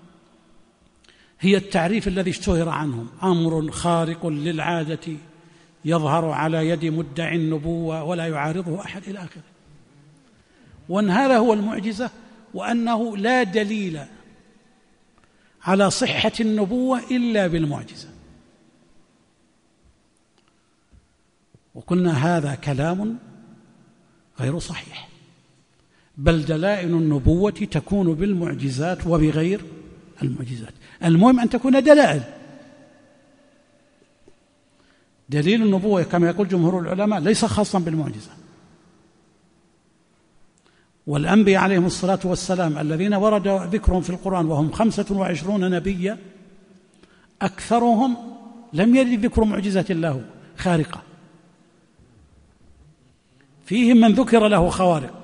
هي التعريف الذي اشتهر عنهم: أمر خارق للعادة يظهر على يد مدعي النبوة ولا يعارضه أحد، إلى آخره. وأن هذا هو المعجزة، وأنه لا دليل على صحة النبوة إلا بالمعجزة. وقلنا هذا كلام غير صحيح، بل دلائل النبوة تكون بالمعجزات وبغير المعجزات. المهم أن تكون دلائل. دليل النبوة كما يقول جمهور العلماء ليس خاصا بالمعجزة. والأنبياء عليهم الصلاة والسلام الذين ورد ذكرهم في القرآن وهم 25 نبيا، أكثرهم لم يرد ذكر معجزة له خارقة، فيهم من ذكر له خوارق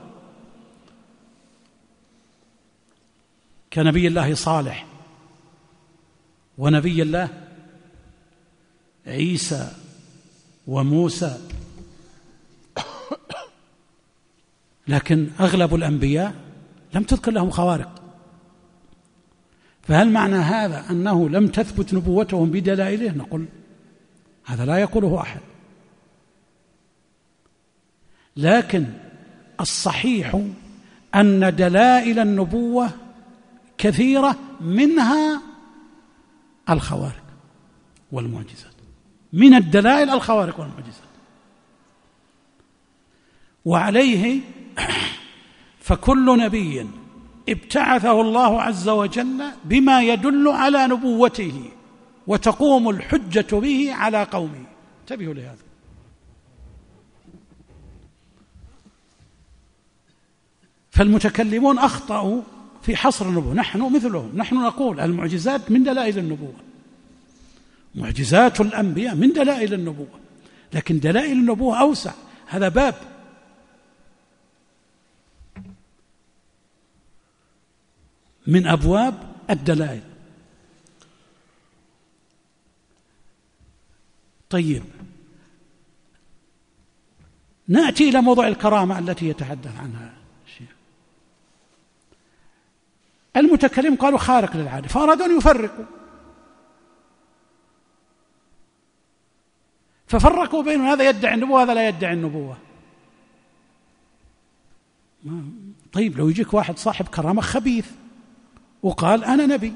كنبي الله صالح ونبي الله عيسى وموسى، لكن أغلب الأنبياء لم تذكر لهم خوارق. فهل معنى هذا أنه لم تثبت نبوتهم بدلائله؟ نقول هذا لا يقوله أحد، لكن الصحيح أن دلائل النبوة كثيرة، منها الخوارق والمعجزات، من الدلائل الخوارق والمعجزات. وعليه فكل نبي ابتعثه الله عز وجل بما يدل على نبوته وتقوم الحجة به على قومه. انتبهوا لهذا. فالمتكلمون أخطأوا في حصر النبوة، نحن مثلهم، نحن نقول المعجزات من دلائل النبوة، معجزات الأنبياء من دلائل النبوة، لكن دلائل النبوة أوسع، هذا باب. من أبواب الدلائل. طيب، نأتي إلى موضوع الكرامة التي يتحدث عنها الشيخ. المتكلم قالوا خارق للعادة، فأرادوا أن يفرقوا، ففرقوا بين هذا يدعي النبوة وهذا لا يدعي النبوة. طيب، لو يجيك واحد صاحب كرامة خبيث وقال أنا نبي،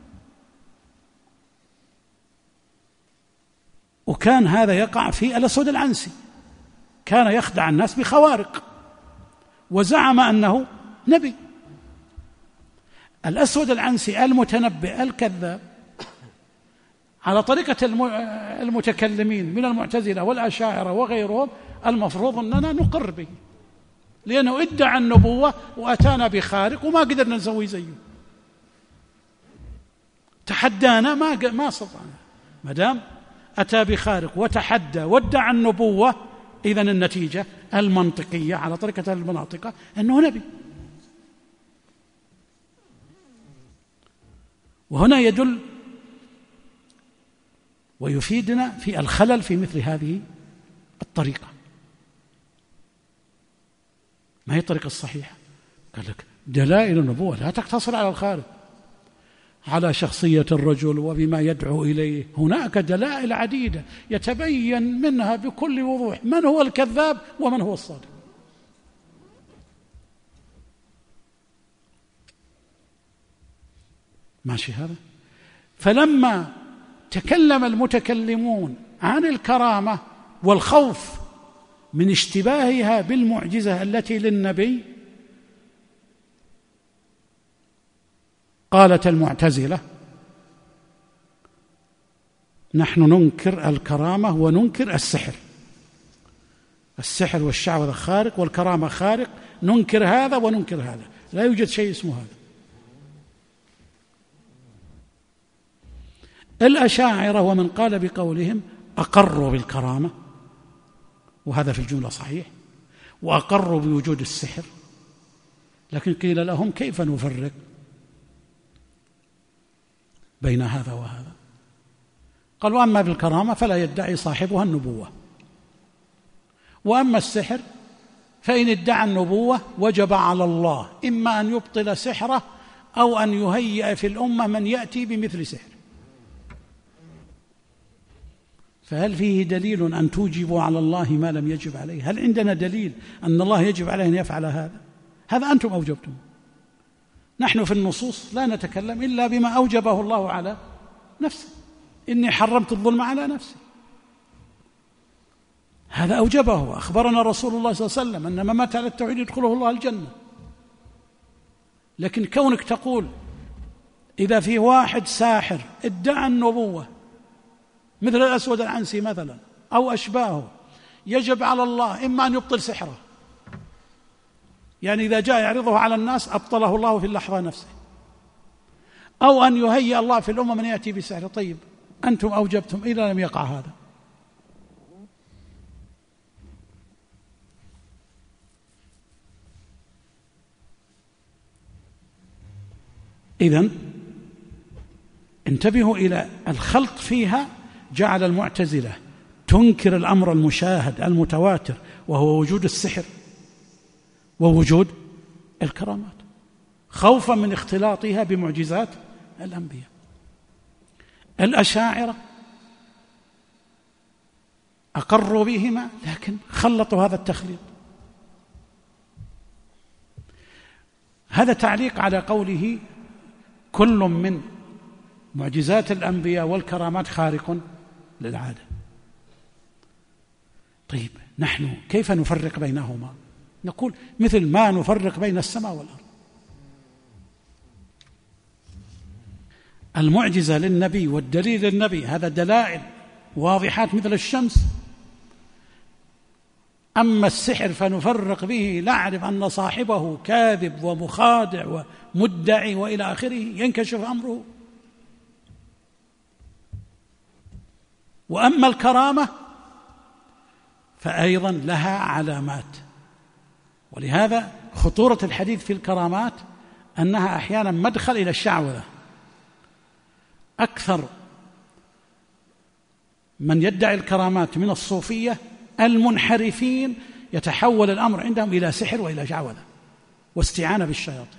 وكان هذا يقع في الأسود العنسي، كان يخدع الناس بخوارق وزعم أنه نبي. الأسود العنسي المتنبئ الكذاب على طريقة المتكلمين من المعتزلة والأشاعرة وغيرهم المفروض أننا نقر به، لأنه ادعى النبوة وأتانا بخارق وما قدرنا نسوي زيه، تحدانا ما استطعنا. ما دام أتى بخارق وتحدى وادعى النبوة، إذن النتيجة المنطقية على طريقة المناطقة أنه نبي. وهنا يدل ويفيدنا في الخلل في مثل هذه الطريقة. ما هي الطريقة الصحيحة؟ قال لك دلائل النبوة لا تقتصر على الخارق، على شخصية الرجل وبما يدعو إليه، هناك دلائل عديدة يتبين منها بكل وضوح من هو الكذاب ومن هو الصادق. ماشي هذا؟ فلما تكلم المتكلمون عن الكرامة والخوف من اشتباهها بالمعجزة التي للنبي، قالت المعتزلة نحن ننكر الكرامة وننكر السحر، السحر والشعوذة خارق والكرامة خارق، ننكر هذا وننكر هذا، لا يوجد شيء اسمه هذا. الأشاعرة ومن قال بقولهم أقروا بالكرامة، وهذا في الجملة صحيح، وأقروا بوجود السحر، لكن قيل لهم كيف نفرق بين هذا وهذا؟ قالوا أما بالكرامة فلا يدعي صاحبها النبوة، وأما السحر فإن ادعى النبوة وجب على الله إما أن يبطل سحره أو أن يهيئ في الأمة من يأتي بمثل سحر. فهل فيه دليل أن توجبوا على الله ما لم يجب عليه؟ هل عندنا دليل أن الله يجب عليه أن يفعل هذا؟ هذا أنتم أوجبتم. نحن في النصوص لا نتكلم إلا بما أوجبه الله على نفسه، إني حرمت الظلم على نفسي، هذا أوجبه. أخبرنا رسول الله صلى الله عليه وسلم أن من مات على التوحيد يدخله الله الجنة. لكن كونك تقول إذا في واحد ساحر ادعى النبوة مثل الأسود العنسي مثلا أو أشباهه، يجب على الله إما أن يبطل سحره، يعني إذا جاء يعرضه على الناس أبطله الله في اللحظة نفسه، أو أن يهيئ الله في الأمة من يأتي بسحر. طيب أنتم أوجبتم إذا لم يقع هذا. إذن انتبهوا إلى الخلط فيها. جعل المعتزلة تنكر الأمر المشاهد المتواتر وهو وجود السحر ووجود الكرامات خوفا من اختلاطها بمعجزات الأنبياء. الأشاعرة أقروا بهما لكن خلطوا هذا التخليط. هذا تعليق على قوله كل من معجزات الأنبياء والكرامات خارق للعادة. طيب نحن كيف نفرق بينهما؟ نقول مثل ما نفرق بين السماء والأرض. المعجزة للنبي والدليل للنبي هذا دلائل واضحات مثل الشمس. أما السحر فنفرق به، نعرف أن صاحبه كاذب ومخادع ومدعي وإلى آخره، ينكشف أمره. وأما الكرامة فأيضا لها علامات، ولهذا خطورة الحديث في الكرامات أنها أحيانا مدخل إلى الشعوذة. أكثر من يدعي الكرامات من الصوفية المنحرفين يتحول الأمر عندهم إلى سحر وإلى شعوذة واستعانة بالشياطين.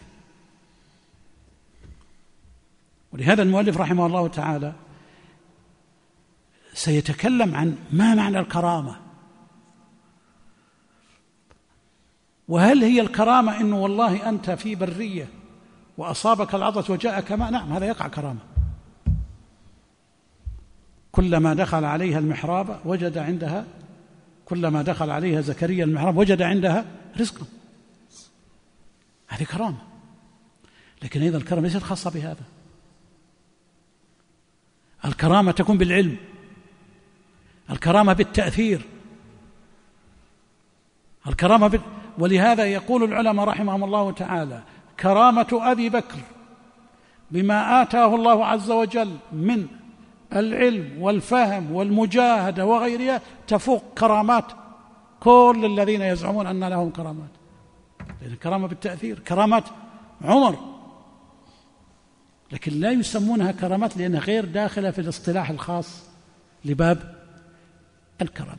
ولهذا المؤلف رحمه الله تعالى سيتكلم عن ما معنى الكرامة، وهل هي الكرامة إنه والله أنت في برية وأصابك العطش وجاءك ماء؟ نعم، هذا يقع كرامة. كلما دخل عليها المحراب وجد عندها، كلما دخل عليها زكريا المحراب وجد عندها رزقا، هذه كرامة. لكن أيضا الكرامة ليست خاصة بهذا. الكرامة تكون بالعلم، الكرامة بالتأثير، الكرامة ولهذا يقول العلماء رحمهم الله تعالى: كرامة أبي بكر بما آتاه الله عز وجل من العلم والفهم والمجاهدة وغيرها تفوق كرامات كل الذين يزعمون أن لهم كرامات، لأن الكرامة بالتأثير. كرامات عمر، لكن لا يسمونها كرامات لأنها غير داخلة في الاصطلاح الخاص لباب الكرامات.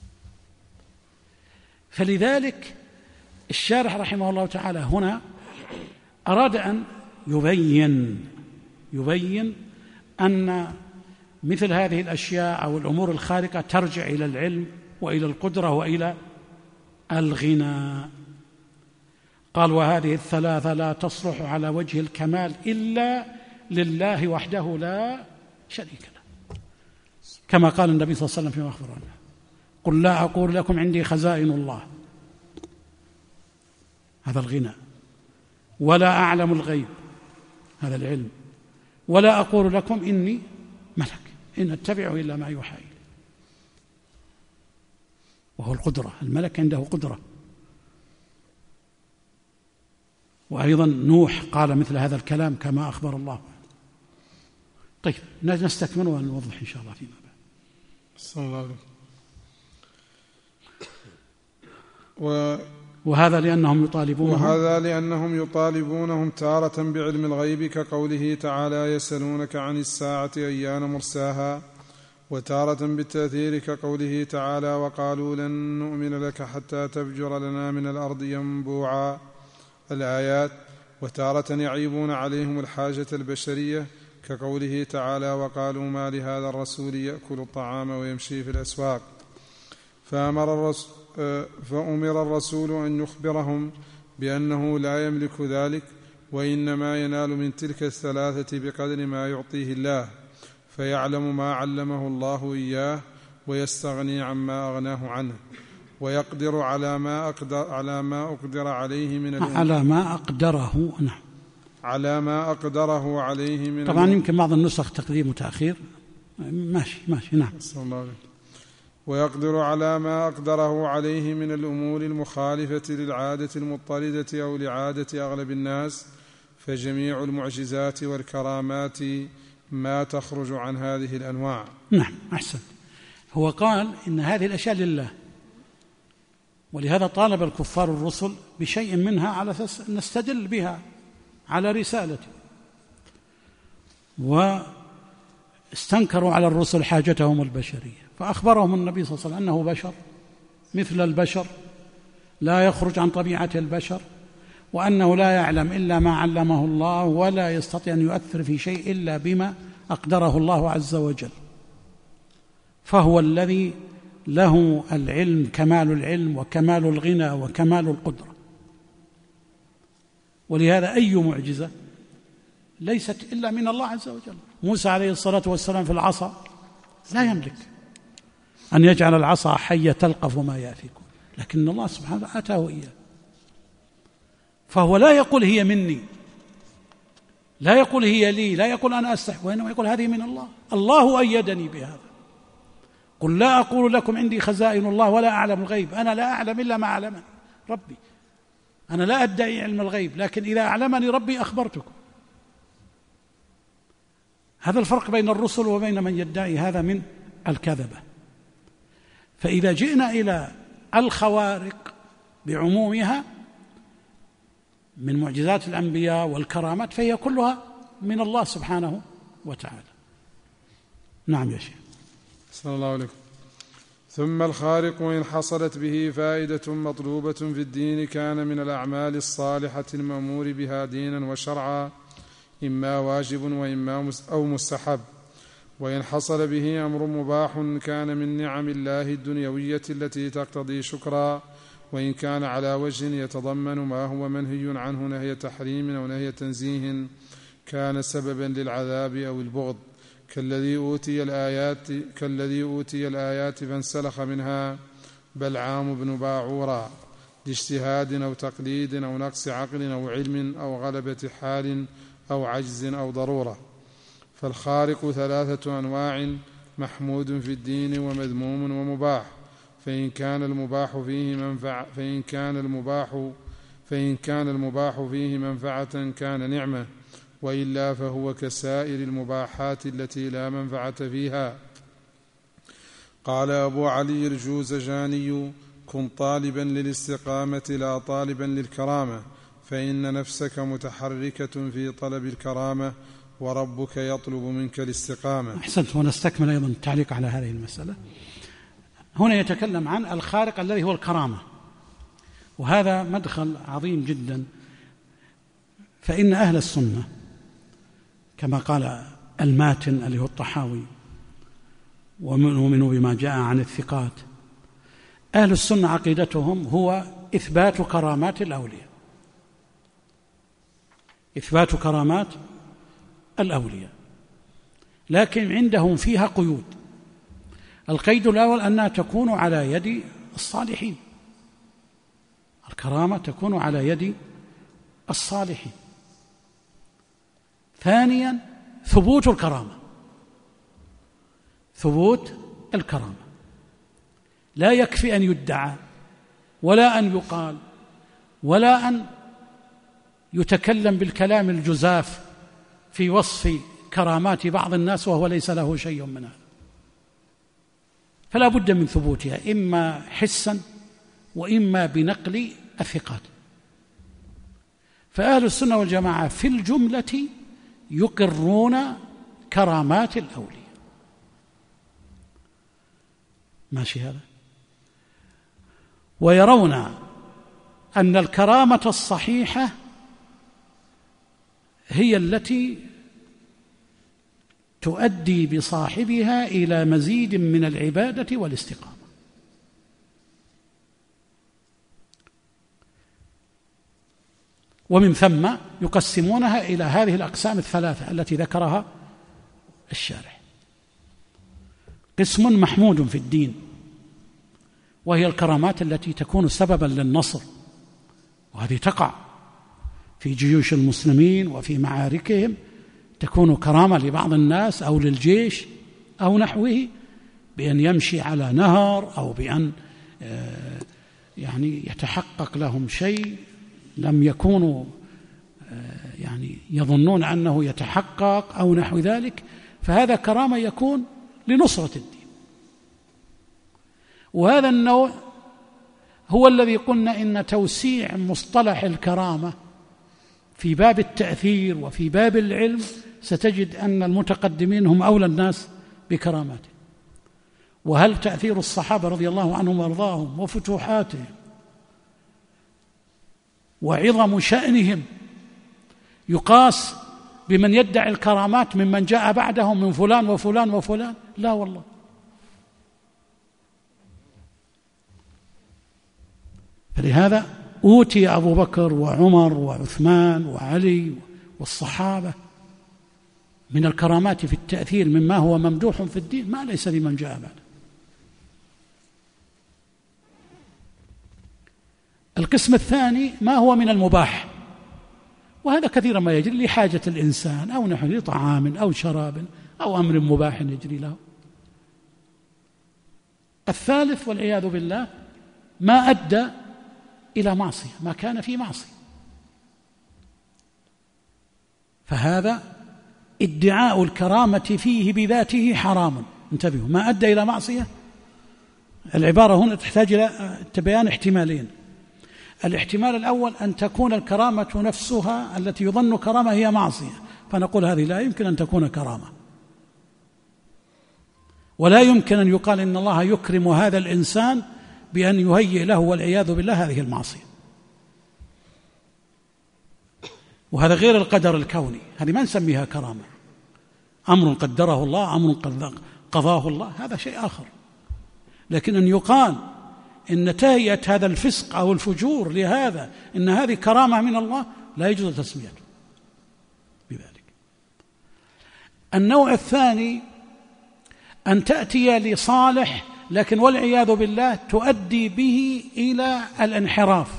فلذلك الشارح رحمه الله تعالى هنا أراد أن يبين أن مثل هذه الأشياء أو الأمور الخارقة ترجع إلى العلم وإلى القدرة وإلى الغنى. قال: وهذه الثلاثة لا تصلح على وجه الكمال إلا لله وحده لا شريك له، كما قال النبي صلى الله عليه وسلم فيما أخبر عنه: قل لا أقول لكم عندي خزائن الله، هذا الغنى، ولا أعلم الغيب، هذا العلم، ولا أقول لكم إني ملك إن أتبع إلا ما يوحى إلي، وهو القدرة. الملك عنده قدرة. وأيضا نوح قال مثل هذا الكلام كما أخبر الله. طيب نستكمل ونوضح إن شاء الله فيما بعد. صلى الله عليه. وهذا لأنهم يطالبونهم تارة بعلم الغيب كقوله تعالى: يسألونك عن الساعة أيان مرساها، وتارة بالتأثير كقوله تعالى: وقالوا لن نؤمن لك حتى تفجر لنا من الأرض ينبوعا، الآيات. وتارة يعيبون عليهم الحاجة البشرية كقوله تعالى: وقالوا ما لهذا الرسول يأكل الطعام ويمشي في الأسواق، فأمر الرسول أن يخبرهم بأنه لا يملك ذلك، وإنما ينال من تلك الثلاثة بقدر ما يعطيه الله، فيعلم ما علمه الله إياه ويستغني عما أغناه عنه، ويقدر على ما أقدر عليه من طبعا يمكن بعض النسخ تقديم وتأخير، ماشي نعم. ويقدر على ما أقدره عليه من الأمور المخالفة للعادة المضطردة أو لعادة أغلب الناس، فجميع المعجزات والكرامات ما تخرج عن هذه الأنواع. نعم أحسن. هو قال إن هذه الأشياء لله، ولهذا طالب الكفار الرسل بشيء منها على أساس نستدل بها على رسالته، واستنكروا على الرسل حاجتهم البشرية، فأخبرهم النبي صلى الله عليه وسلم أنه بشر مثل البشر لا يخرج عن طبيعة البشر، وأنه لا يعلم إلا ما علمه الله، ولا يستطيع أن يؤثر في شيء إلا بما أقدره الله عز وجل، فهو الذي له العلم، كمال العلم وكمال الغنى وكمال القدرة. ولهذا أي معجزة ليست إلا من الله عز وجل. موسى عليه الصلاة والسلام في العصا لا يملك أن يجعل العصا حية تلقف ما يأفكون، لكن الله سبحانه آتاه إياه، فهو لا يقول هي مني، لا يقول هي لي، لا يقول أنا أستحق، وإنما يقول هذه من الله، الله أيدني بهذا. قل لا أقول لكم عندي خزائن الله ولا أعلم الغيب، أنا لا أعلم إلا ما علمني ربي، أنا لا أدعي علم الغيب، لكن إذا أعلمني ربي أخبرتكم. هذا الفرق بين الرسل وبين من يدعي هذا من الكذبة. فإذا جئنا إلى الخوارق بعمومها من معجزات الأنبياء والكرامات، فهي كلها من الله سبحانه وتعالى. نعم يا شيخ. صلى الله عليه. ثم الخارق إن حصلت به فائدة مطلوبة في الدين كان من الأعمال الصالحة المأمور بها دينا وشرعا، إما واجب وإما أو مستحب. وإن حصل به أمر مباح كان من نعم الله الدنيوية التي تقتضي شكرا، وإن كان على وجه يتضمن ما هو منهي عنه نهي تحريم أو نهي تنزيه كان سببا للعذاب أو البغض، كالذي أوتي الآيات فانسلخ منها بلعام بن باعورا لاجتهاد أو تقليد أو نقص عقل أو علم أو غلبة حال أو عجز أو ضرورة، فالخارق 3 أنواع: محمود في الدين ومذموم ومباح. فإن كان المباح فيه منفعة كان نعمة، وإلا فهو كسائر المباحات التي لا منفعة فيها. قال أبو علي الجوزجاني: كن طالبا للاستقامة لا طالبا للكرامة، فإن نفسك متحركة في طلب الكرامة، وربك يطلب منك الاستقامة. أحسنت. ونستكمل أيضا التعليق على هذه المسألة. هنا يتكلم عن الخارق الذي هو الكرامة، وهذا مدخل عظيم جدا. فإن أهل السنة كما قال الماتن اللي هو الطحاوي ومنه بما جاء عن الثقات، أهل السنة عقيدتهم هو إثبات كرامات الأولياء، إثبات كرامات الأولياء، لكن عندهم فيها قيود. القيد الأول أنها تكون على يد الصالحين، الكرامة تكون على يد الصالحين. ثانيا ثبوت الكرامة، ثبوت الكرامة لا يكفي أن يدعى ولا أن يقال ولا أن يتكلم بالكلام الجزاف في وصف كرامات بعض الناس وهو ليس له شيء منها، فلا بد من ثبوتها إما حسا وإما بنقل الثقات. فأهل السنة والجماعة في الجملة يقرون كرامات الأولياء، ماشي هذا، ويرون أن الكرامة الصحيحة هي التي تؤدي بصاحبها إلى مزيد من العبادة والاستقامة. ومن ثم يقسمونها إلى هذه الأقسام الثلاثة التي ذكرها الشارح: قسم محمود في الدين، وهي الكرامات التي تكون سببا للنصر، وهذه تقع في جيوش المسلمين وفي معاركهم، تكون كرامة لبعض الناس أو للجيش أو نحوه، بأن يمشي على نهر أو بأن يعني يتحقق لهم شيء لم يكونوا يعني يظنون أنه يتحقق أو نحو ذلك، فهذا كرامة يكون لنصرة الدين. وهذا النوع هو الذي قلنا إن توسيع مصطلح الكرامة في باب التأثير وفي باب العلم ستجد أن المتقدمين هم أولى الناس بكراماته. وهل تأثير الصحابة رضي الله عنهم وارضاهم وفتوحاتهم وعظم شأنهم يقاس بمن يدعي الكرامات ممن جاء بعدهم من فلان وفلان وفلان؟ لا والله. فلهذا أوتي أبو بكر وعمر وعثمان وعلي والصحابة من الكرامات في التأثير مما هو ممدوح في الدين ما ليس لمن جاء بعد. القسم الثاني ما هو من المباح، وهذا كثيرا ما يجري لحاجة الإنسان أو نحو لطعام أو شراب أو أمر مباح يجري له. الثالث والعياذ بالله ما أدى إلى معصية، ما كان في معصية، فهذا ادعاء الكرامة فيه بذاته حرام. انتبهوا، ما أدى إلى معصية، العبارة هنا تحتاج إلى بيان احتمالين. الاحتمال الأول أن تكون الكرامة نفسها التي يظن كرامة هي معصية، فنقول هذه لا يمكن أن تكون كرامة، ولا يمكن أن يقال إن الله يكرم هذا الإنسان بأن يهيئ له والعياذ بالله هذه المعصية. وهذا غير القدر الكوني، هذه ما نسميها كرامة، أمر قدره الله، أمر قضاه الله، هذا شيء آخر. لكن أن يقال إن تهيئة هذا الفسق أو الفجور لهذا إن هذه كرامة من الله، لا يجوز تسميته بذلك. النوع الثاني أن تأتي لصالح لكن والعياذ بالله تؤدي به إلى الانحراف،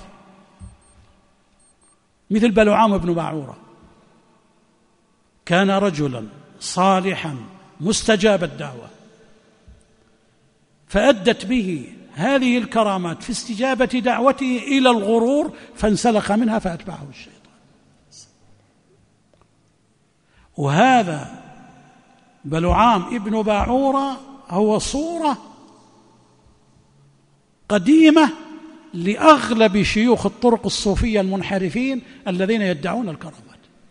مثل بلعام بن باعورة، كان رجلا صالحا مستجاب الدعوة فأدت به هذه الكرامات في استجابة دعوته إلى الغرور فانسلخ منها فأتبعه الشيطان. وهذا بلعام ابن باعورة هو صورة قديمة لأغلب شيوخ الطرق الصوفية المنحرفين الذين يدعون الكرامات.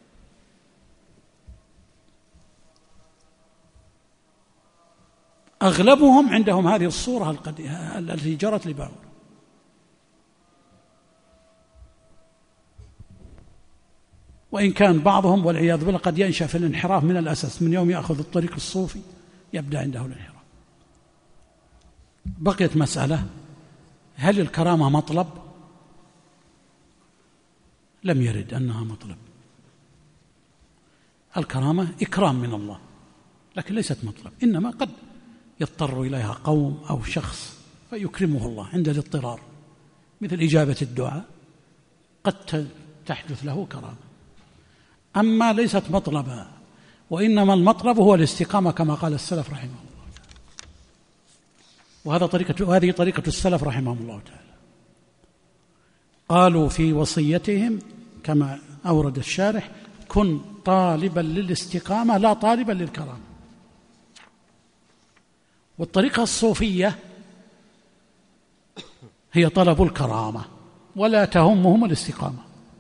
أغلبهم عندهم هذه الصورة القديمة التي جرت لباعورة. وإن كان بعضهم والعياذ بالله قد ينشأ في الانحراف من الأساس، من يوم يأخذ الطريق الصوفي يبدأ عنده الانحراف. بقيت مسألة: هل الكرامة مطلب؟ لم يرد أنها مطلب. الكرامة إكرام من الله لكن ليست مطلب، إنما قد يضطر إليها قوم أو شخص فيكرمه الله عند الاضطرار، مثل إجابة الدعاء قد تحدث له كرامة. أما ليست مطلبا، وإنما المطلب هو الاستقامة كما قال السلف رحمه الله، وهذه طريقة السلف رحمهم الله تعالى. قالوا في وصيتهم كما أورد الشارح: كن طالبا للاستقامة لا طالبا للكرامة. والطريقة الصوفية هي طلب الكرامة ولا تهمهم الاستقامة.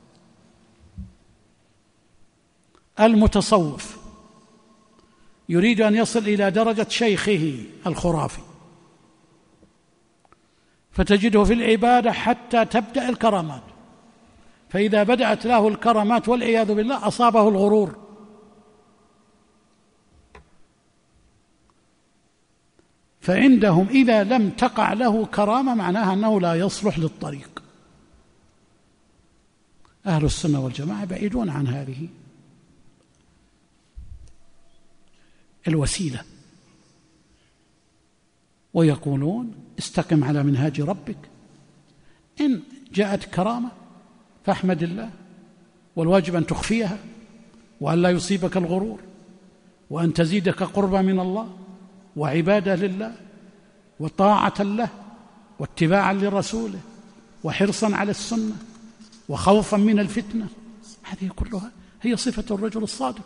المتصوف يريد أن يصل إلى درجة شيخه الخرافي، فتجده في العبادة حتى تبدأ الكرامات، فإذا بدأت له الكرامات والعياذ بالله أصابه الغرور، فعندهم إذا لم تقع له كرامة معناها أنه لا يصلح للطريق. أهل السنة والجماعة بعيدون عن هذه الوسيلة، ويقولون: استقم على منهاج ربك، إن جاءت كرامة فاحمد الله، والواجب أن تخفيها وأن لا يصيبك الغرور، وأن تزيدك قربا من الله وعبادة لله وطاعة له واتباعا لرسوله وحرصا على السنة وخوفا من الفتنة. هذه كلها هي صفة الرجل الصادق.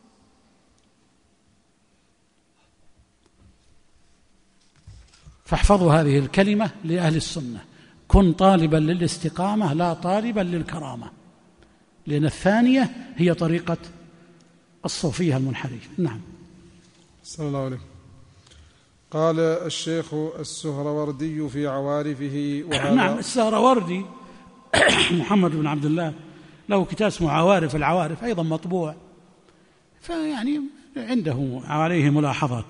فاحفظوا هذه الكلمة لأهل السنة: كن طالبا للاستقامة لا طالبا للكرامة، لأن الثانية هي طريقة الصوفية المنحرفة. نعم. صلى الله عليه. قال الشيخ السهروردي في عوارفه نعم، السهروردي محمد بن عبد الله له كتاب اسمه عوارف العوارف، أيضا مطبوع، فيعني عنده عليه ملاحظات،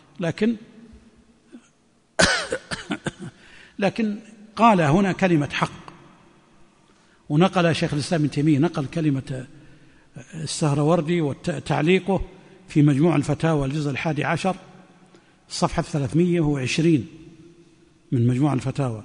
لكن قال هنا كلمة حق، ونقل شيخ الإسلام ابن تيمية نقل كلمة السهروردي وتعليقه في مجموع الفتاوى الجزء 11 صفحة 320 من مجموع الفتاوى.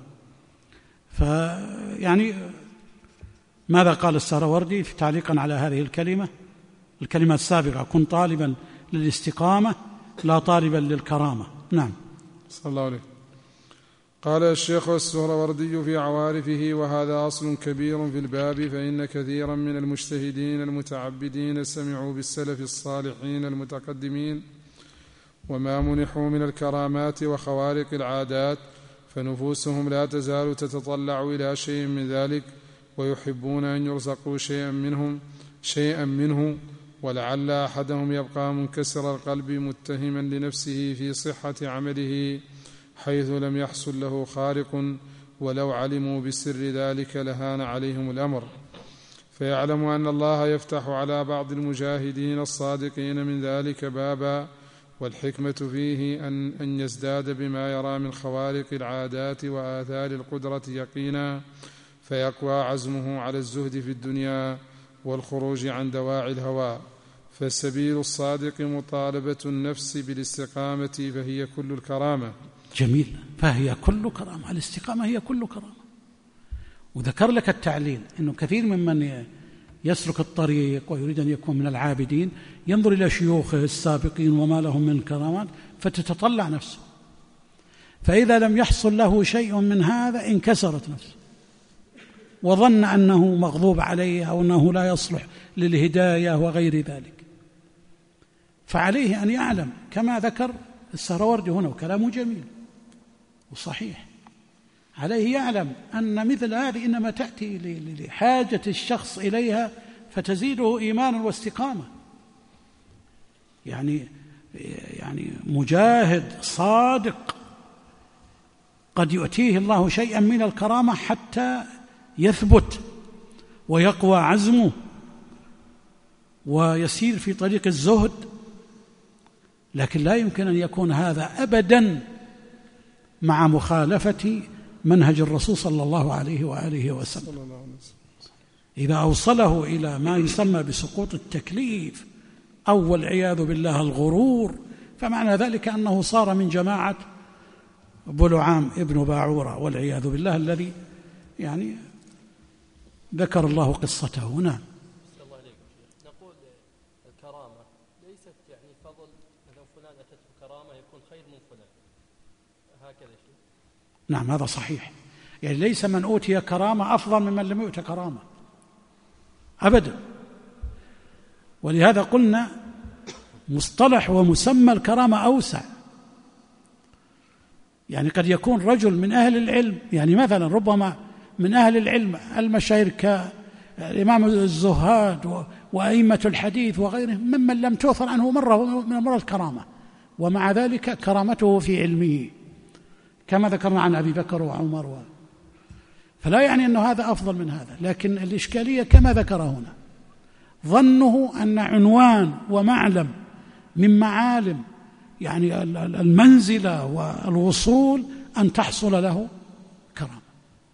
فيعني ماذا قال السهروردي في تعليقا على هذه الكلمة السابقة: كن طالبا للاستقامة لا طالبا للكرامة. نعم. صلى الله عليه. قال الشيخ السهروردي في عوارفه: وهذا أصل كبير في الباب، فإن كثيرا من المجتهدين المتعبدين سمعوا بالسلف الصالحين المتقدمين وما منحوا من الكرامات وخوارق العادات، فنفوسهم لا تزال تتطلع إلى شيء من ذلك، ويحبون أن يرزقوا شيئا منه، ولعل أحدهم يبقى منكسر القلب متهما لنفسه في صحة عمله حيث لم يحصل له خارق، ولو علموا بسر ذلك لهان عليهم الأمر، فيعلم أن الله يفتح على بعض المجاهدين الصادقين من ذلك بابا، والحكمة فيه أن يزداد بما يرى من خوارق العادات وآثار القدرة يقينا، فيقوى عزمه على الزهد في الدنيا والخروج عن دواعي الهوى. فالسبيل الصادق مطالبة النفس بالاستقامة، فهي كل الكرامة. جميل، فهي كل كرامة، الاستقامة هي كل كرامة. وذكر لك التعليل أنه كثير ممن يسلك الطريق ويريد أن يكون من العابدين ينظر إلى شيوخه السابقين وما لهم من الكرامات فتتطلع نفسه، فإذا لم يحصل له شيء من هذا انكسرت نفسه وظن أنه مغضوب عليه أو أنه لا يصلح للهداية وغير ذلك. فعليه أن يعلم كما ذكر السهروردي هنا، وكلامه جميل وصحيح، عليه يعلم أن مثل هذه إنما تأتي لحاجة الشخص إليها فتزيده إيمانا واستقامة. يعني مجاهد صادق قد يؤتيه الله شيئا من الكرامة حتى يثبت ويقوى عزمه ويسير في طريق الزهد، لكن لا يمكن أن يكون هذا أبدا مع مخالفة منهج الرسول صلى الله عليه وآله وسلم. إذا أوصله إلى ما يسمى بسقوط التكليف أو والعياذ بالله الغرور، فمعنى ذلك أنه صار من جماعة بلعام ابن باعورة والعياذ بالله الذي يعني ذكر الله قصته. نعم. الله عليكم شيخ، نقول الكرامة ليست يعني فضل لو فلان أتته كرامة يكون خير من فلان، هكذا شيء. نعم هذا صحيح، يعني ليس من أوتي كرامة أفضل ممن لم يؤت كرامة أبدا. ولهذا قلنا مصطلح ومسمى الكرامة أوسع، يعني قد يكون رجل من أهل العلم، يعني مثلا ربما من أهل العلم المشاهير كالإمام الزهاد وأئمة الحديث وغيرهم ممن لم تؤثر عنه مرة من أمر الكرامة، ومع ذلك كرامته في علمه كما ذكرنا عن أبي بكر وعمر فلا يعني أنه هذا أفضل من هذا، لكن الإشكالية كما ذكر هنا ظنه أن عنوان ومعلم من معالم يعني المنزلة والوصول أن تحصل له كرامة.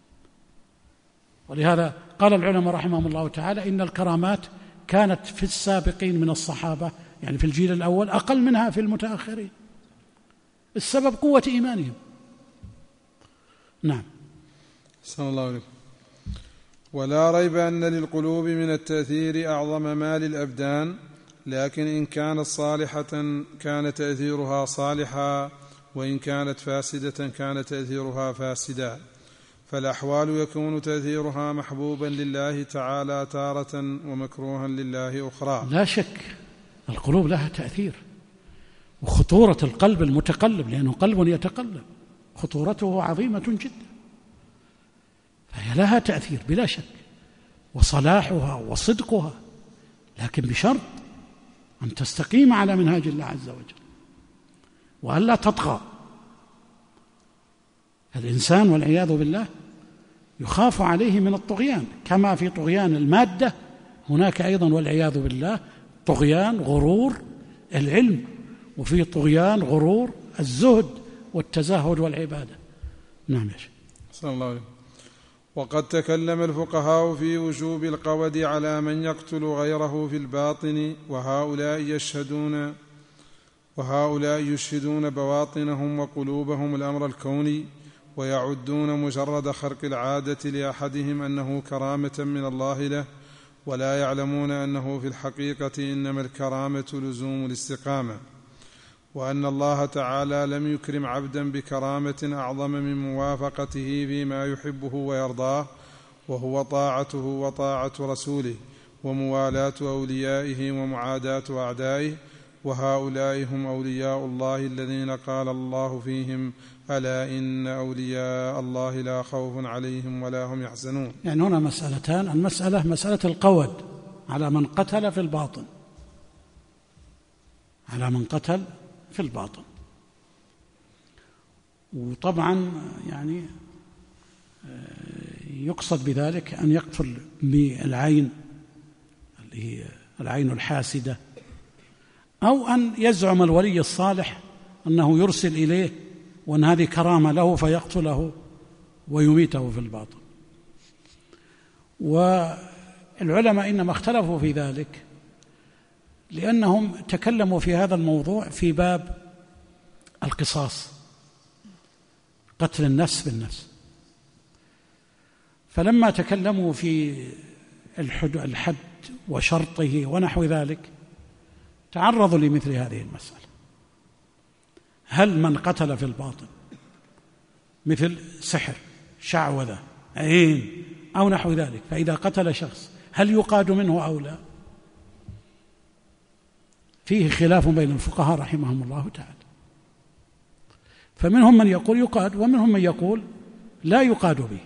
ولهذا قال العلماء رحمهم الله تعالى إن الكرامات كانت في السابقين من الصحابة يعني في الجيل الأول أقل منها في المتأخرين، السبب قوة إيمانهم. نعم. صلى الله عليه. ولا ريب أن للقلوب من التأثير أعظم ما للأبدان، لكن إن كانت صالحة كان تأثيرها صالحا، وإن كانت فاسدة كان تأثيرها فاسدا، فالأحوال يكون تأثيرها محبوبا لله تعالى تارة ومكروها لله أخرى. لا شك القلوب لها تأثير، وخطورة القلب المتقلب لأنه قلب يتقلب خطورته عظيمة جدا، فهي لها تأثير بلا شك وصلاحها وصدقها، لكن بشرط أن تستقيم على منهاج الله عز وجل وألا تطغى. الإنسان والعياذ بالله يخاف عليه من الطغيان، كما في طغيان المادة هناك أيضا والعياذ بالله طغيان غرور العلم، وفي طغيان غرور الزهد والتزاهد والعبادة. نعم يا شيخ. صلى الله عليه. وقد تكلم الفقهاء في وجوب القود على من يقتل غيره في الباطن، وهؤلاء يشهدون بواطنهم وقلوبهم الأمر الكوني، ويعدون مجرد خرق العادة لأحدهم أنه كرامة من الله له، ولا يعلمون أنه في الحقيقة إنما الكرامة لزوم الاستقامة، وأن الله تعالى لم يكرم عبدا بكرامة أعظم من موافقته فيما يحبه ويرضاه، وهو طاعته وطاعة رسوله، وموالاة أوليائه ومعاداة أعدائه، وهؤلاء هم أولياء الله الذين قال الله فيهم ألا إن أولياء الله لا خوف عليهم ولا هم يحزنون. يعني هنا مسألتان، المسألة مسألة القود على من قتل في الباطن، على من قتل في الباطن، وطبعا يعني يقصد بذلك أن يقتل بالعين اللي هي العين الحاسدة، أو أن يزعم الولي الصالح أنه يرسل إليه وأن هذه كرامة له فيقتله ويميته في الباطن. والعلماء إنما اختلفوا في ذلك لأنهم تكلموا في هذا الموضوع في باب القصاص، قتل النفس بالنفس، فلما تكلموا في الحد وشرطه ونحو ذلك تعرضوا لمثل هذه المسألة. هل من قتل في الباطن مثل سحر، شعوذة، عين أو نحو ذلك، فإذا قتل شخص هل يقاد منه أو لا؟ فيه خلاف بين الفقهاء رحمهم الله تعالى، فمنهم من يقول يقاد ومنهم من يقول لا يقاد به،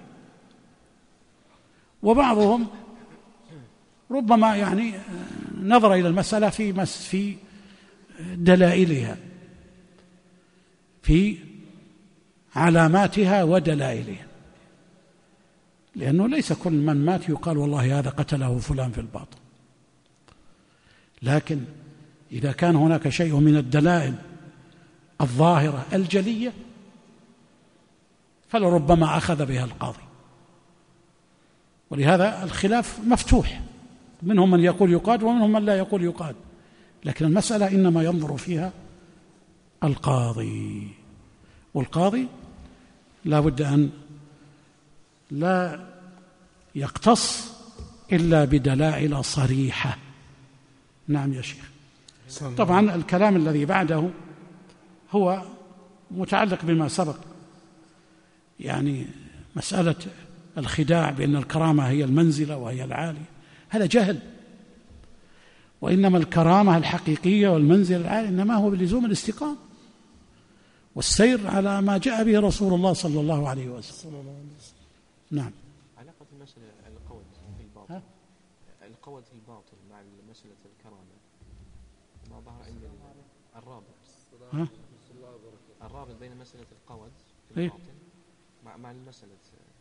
وبعضهم ربما يعني نظر إلى المسألة في دلائلها، في علاماتها ودلائلها، لأنه ليس كل من مات يقال والله هذا قتله فلان في الباطن، لكن إذا كان هناك شيء من الدلائل الظاهرة الجلية فلربما أخذ بها القاضي، ولهذا الخلاف مفتوح، منهم من يقول يقاد ومنهم من لا يقول يقاد، لكن المسألة إنما ينظر فيها القاضي، والقاضي لا بد أن لا يقتص إلا بدلائل صريحة. نعم يا شيخ. طبعا الكلام الذي بعده هو متعلق بما سبق، يعني مسألة الخداع بأن الكرامة هي المنزلة وهي العالية، هذا جهل، وإنما الكرامة الحقيقية والمنزلة العالية إنما هو بلزوم الاستقامة والسير على ما جاء به رسول الله صلى الله عليه وسلم. نعم. علاقة المسألة القول في الباطل، القول في الباطل مع مسألة الكرامة ما ظهر عند الرابط بين مسألة القول في الباطل مع المسألة.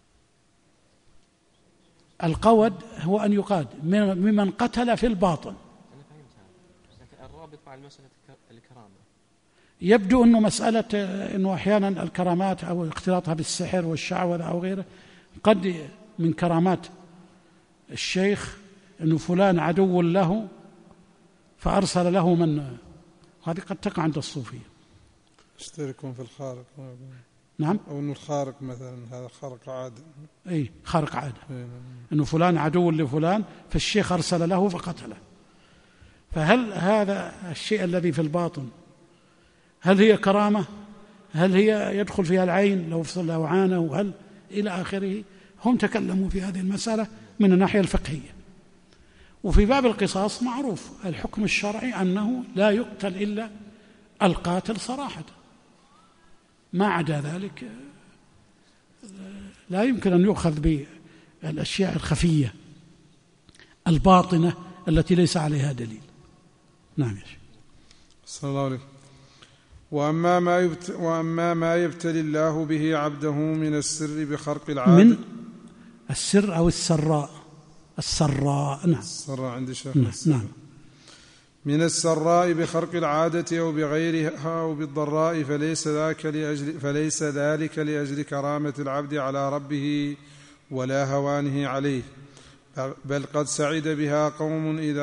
القود هو أن يقاد ممن قتل في الباطن. أنا فهمت هذا، لكن الرابط مع المسألة الكرامة يبدو أنه مسألة أنه أحيانا الكرامات أو اختلاطها بالسحر والشعوذة أو غيره، قد من كرامات الشيخ أنه فلان عدو له فأرسل له من، هذه قد تقع عند الصوفية، يشتركون في الخارق. نعم. أو أنه الخارق مثلا هذا خارق عادة. أي خارق عادة، أنه فلان عدو لفلان فالشيخ أرسل له فقتله. فهل هذا الشيء الذي في الباطن هل هي كرامة؟ هل هي يدخل فيها العين لو فصل له عانه؟ هل إلى آخره؟ هم تكلموا في هذه المسألة من الناحية الفقهية. وفي باب القصاص معروف الحكم الشرعي أنه لا يقتل إلا القاتل صراحة، ما عدا ذلك لا يمكن أن يؤخذ بالأشياء الخفية الباطنة التي ليس عليها دليل. نعم يا شيخ. صلى الله عليه. وأما ما يبتلي الله به عبده من السر بخرق العادة، من السر أو السراء، السراء. نعم. السراء عند الشيخ. نعم. من السراء بخرق العادة أو بغيرها أو بالضراء فليس ذلك لأجل كرامة العبد على ربه ولا هوانه عليه، بل قد سعد بها قوم إذ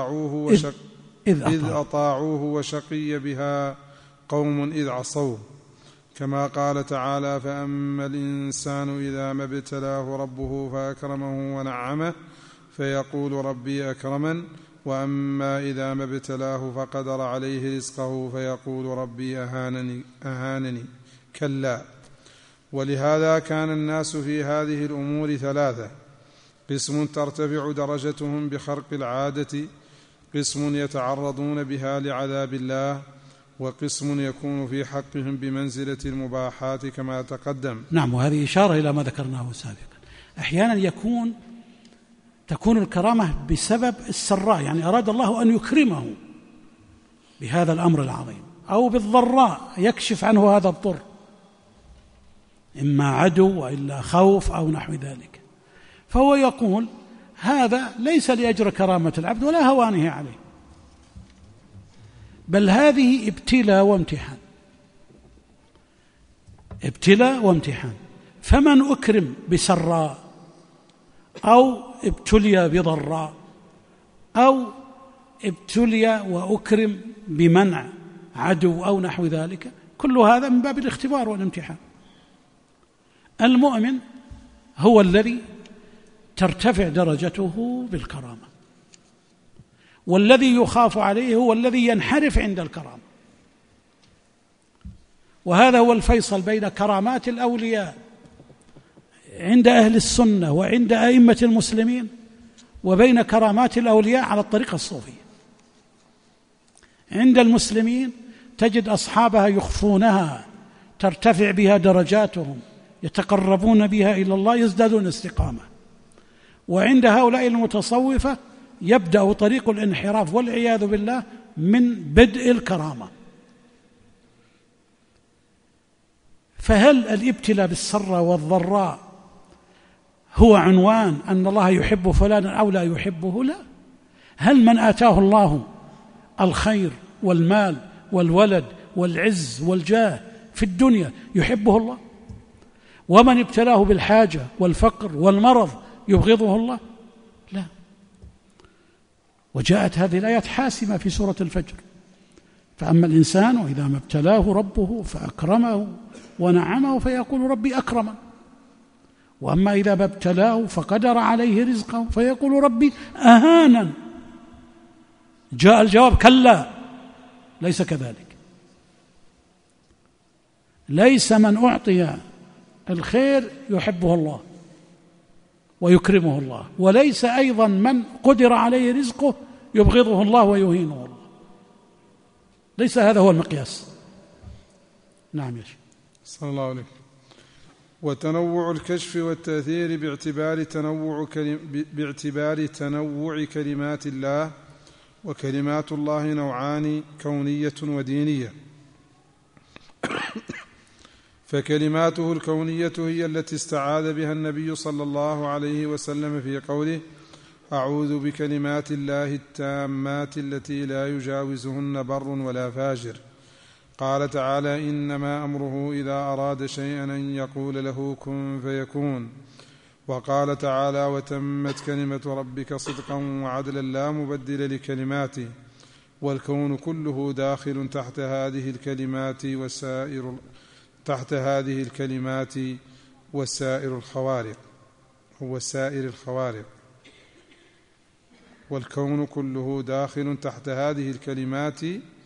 أطاعوه وشقي بها قوم إذ عصوه، كما قال تعالى: فأما الإنسان إذا ما ابتلاه ربه فأكرمه ونعمه فيقول ربي أكرمن، وأما إذا ما ابتلاه فقدر عليه رزقه فيقول ربي أهانني. كلا. ولهذا كان الناس في هذه الأمور ثلاثة: قسم ترتفع درجتهم بخرق العادة، قسم يتعرضون بها لعذاب الله، وقسم يكون في حقهم بمنزلة المباحات كما تقدم. نعم. وهذه إشارة إلى ما ذكرناه سابقا. أحيانا تكون الكرامة بسبب السراء، يعني أراد الله أن يكرمه بهذا الأمر العظيم، أو بالضراء يكشف عنه هذا الضر، إما عدو وإلا خوف أو نحو ذلك، فهو يقول هذا ليس لأجر كرامة العبد ولا هوانه عليه، بل هذه ابتلاء وامتحان. فمن أكرم بسراء أو ابتلي بضراء أو ابتلي وأكرم بمنع عدو أو نحو ذلك، كل هذا من باب الاختبار والامتحان. المؤمن هو الذي ترتفع درجته بالكرامة، والذي يخاف عليه هو الذي ينحرف عند الكرامة. وهذا هو الفيصل بين كرامات الأولياء عند أهل السنة وعند أئمة المسلمين وبين كرامات الأولياء على الطريقة الصوفية. عند المسلمين تجد أصحابها يخفونها، ترتفع بها درجاتهم، يتقربون بها إلى الله، يزدادون استقامة. وعند هؤلاء المتصوفة يبدأ طريق الانحراف والعياذ بالله من بدء الكرامة. فهل الابتلاء بالسراء والضراء هو عنوان أن الله يحب فلانا أو لا يحبه؟ لا. هل من آتاه الله الخير والمال والولد والعز والجاه في الدنيا يحبه الله؟ ومن ابتلاه بالحاجة والفقر والمرض يبغضه الله؟ لا. وجاءت هذه الآيات حاسمة في سورة الفجر: فأما الإنسان وإذا ما ابتلاه ربه فأكرمه ونعمه فيقول ربي أكرمن، وأما إذا ما ابتلاه فقدر عليه رزقه فيقول ربي أهانن. جاء الجواب: كلا، ليس كذلك. ليس من أعطي الخير يحبه الله ويكرمه الله، وليس أيضا من قدر عليه رزقه يبغضه الله ويهينه الله. ليس هذا هو المقياس. نعم يا شيخ. صلى الله عليه. وتنوع الكشف والتأثير باعتبار تنوع كلمات الله، وكلمات الله نوعان: كونية ودينية. فكلماته الكونية هي التي استعاذ بها النبي صلى الله عليه وسلم في قوله: أعوذ بكلمات الله التامات التي لا يجاوزهن بر ولا فاجر. قال تعالى: إنما أمره إذا أراد شيئا أن يقول له كن فيكون. وقال تعالى: وتمت كلمة ربك صدقا وعدلا لا مبدل لكلماته. والكون كله داخل تحت هذه الكلمات وسائر الخوارق. والكون كله داخل تحت هذه الكلمات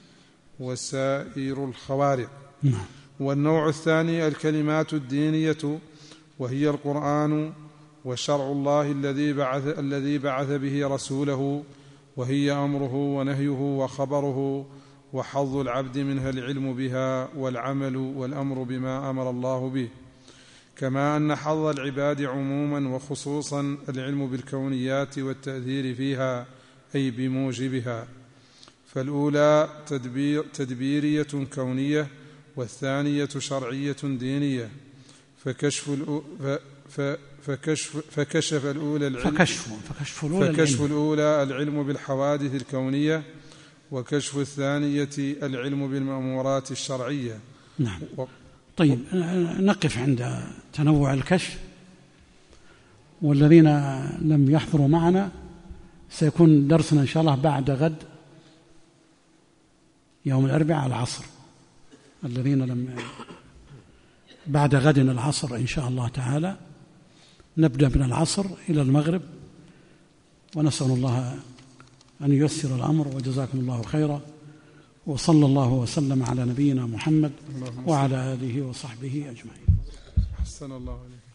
وسائر الخوارق. والنوع الثاني الكلمات الدينية، وهي القرآن وشرع الله الذي بعث به رسوله، وهي أمره ونهيه وخبره، وحظ العبد منها العلم بها والعمل والأمر بما أمر الله به. كما أن حظ العباد عموما وخصوصا العلم بالكونيات والتأثير فيها، أي بموجبها. فالأولى تدبيرية كونية، والثانية شرعية دينية. فكشف الأولى العلم بالحوادث الكونية، وكشف الثانية العلم بالمأمورات الشرعية. نعم. طيب، نقف عند تنوع الكشف. والذين لم يحضروا معنا سيكون درسنا إن شاء الله بعد غد يوم الأربعاء العصر. الذين لم بعد غد العصر إن شاء الله تعالى، نبدأ من العصر إلى المغرب، ونسأل الله أن ييسر الأمر. وجزاكم الله خيرا، وصلى الله وسلم على نبينا محمد وعلى آله وصحبه أجمعين. أحسن الله عليك.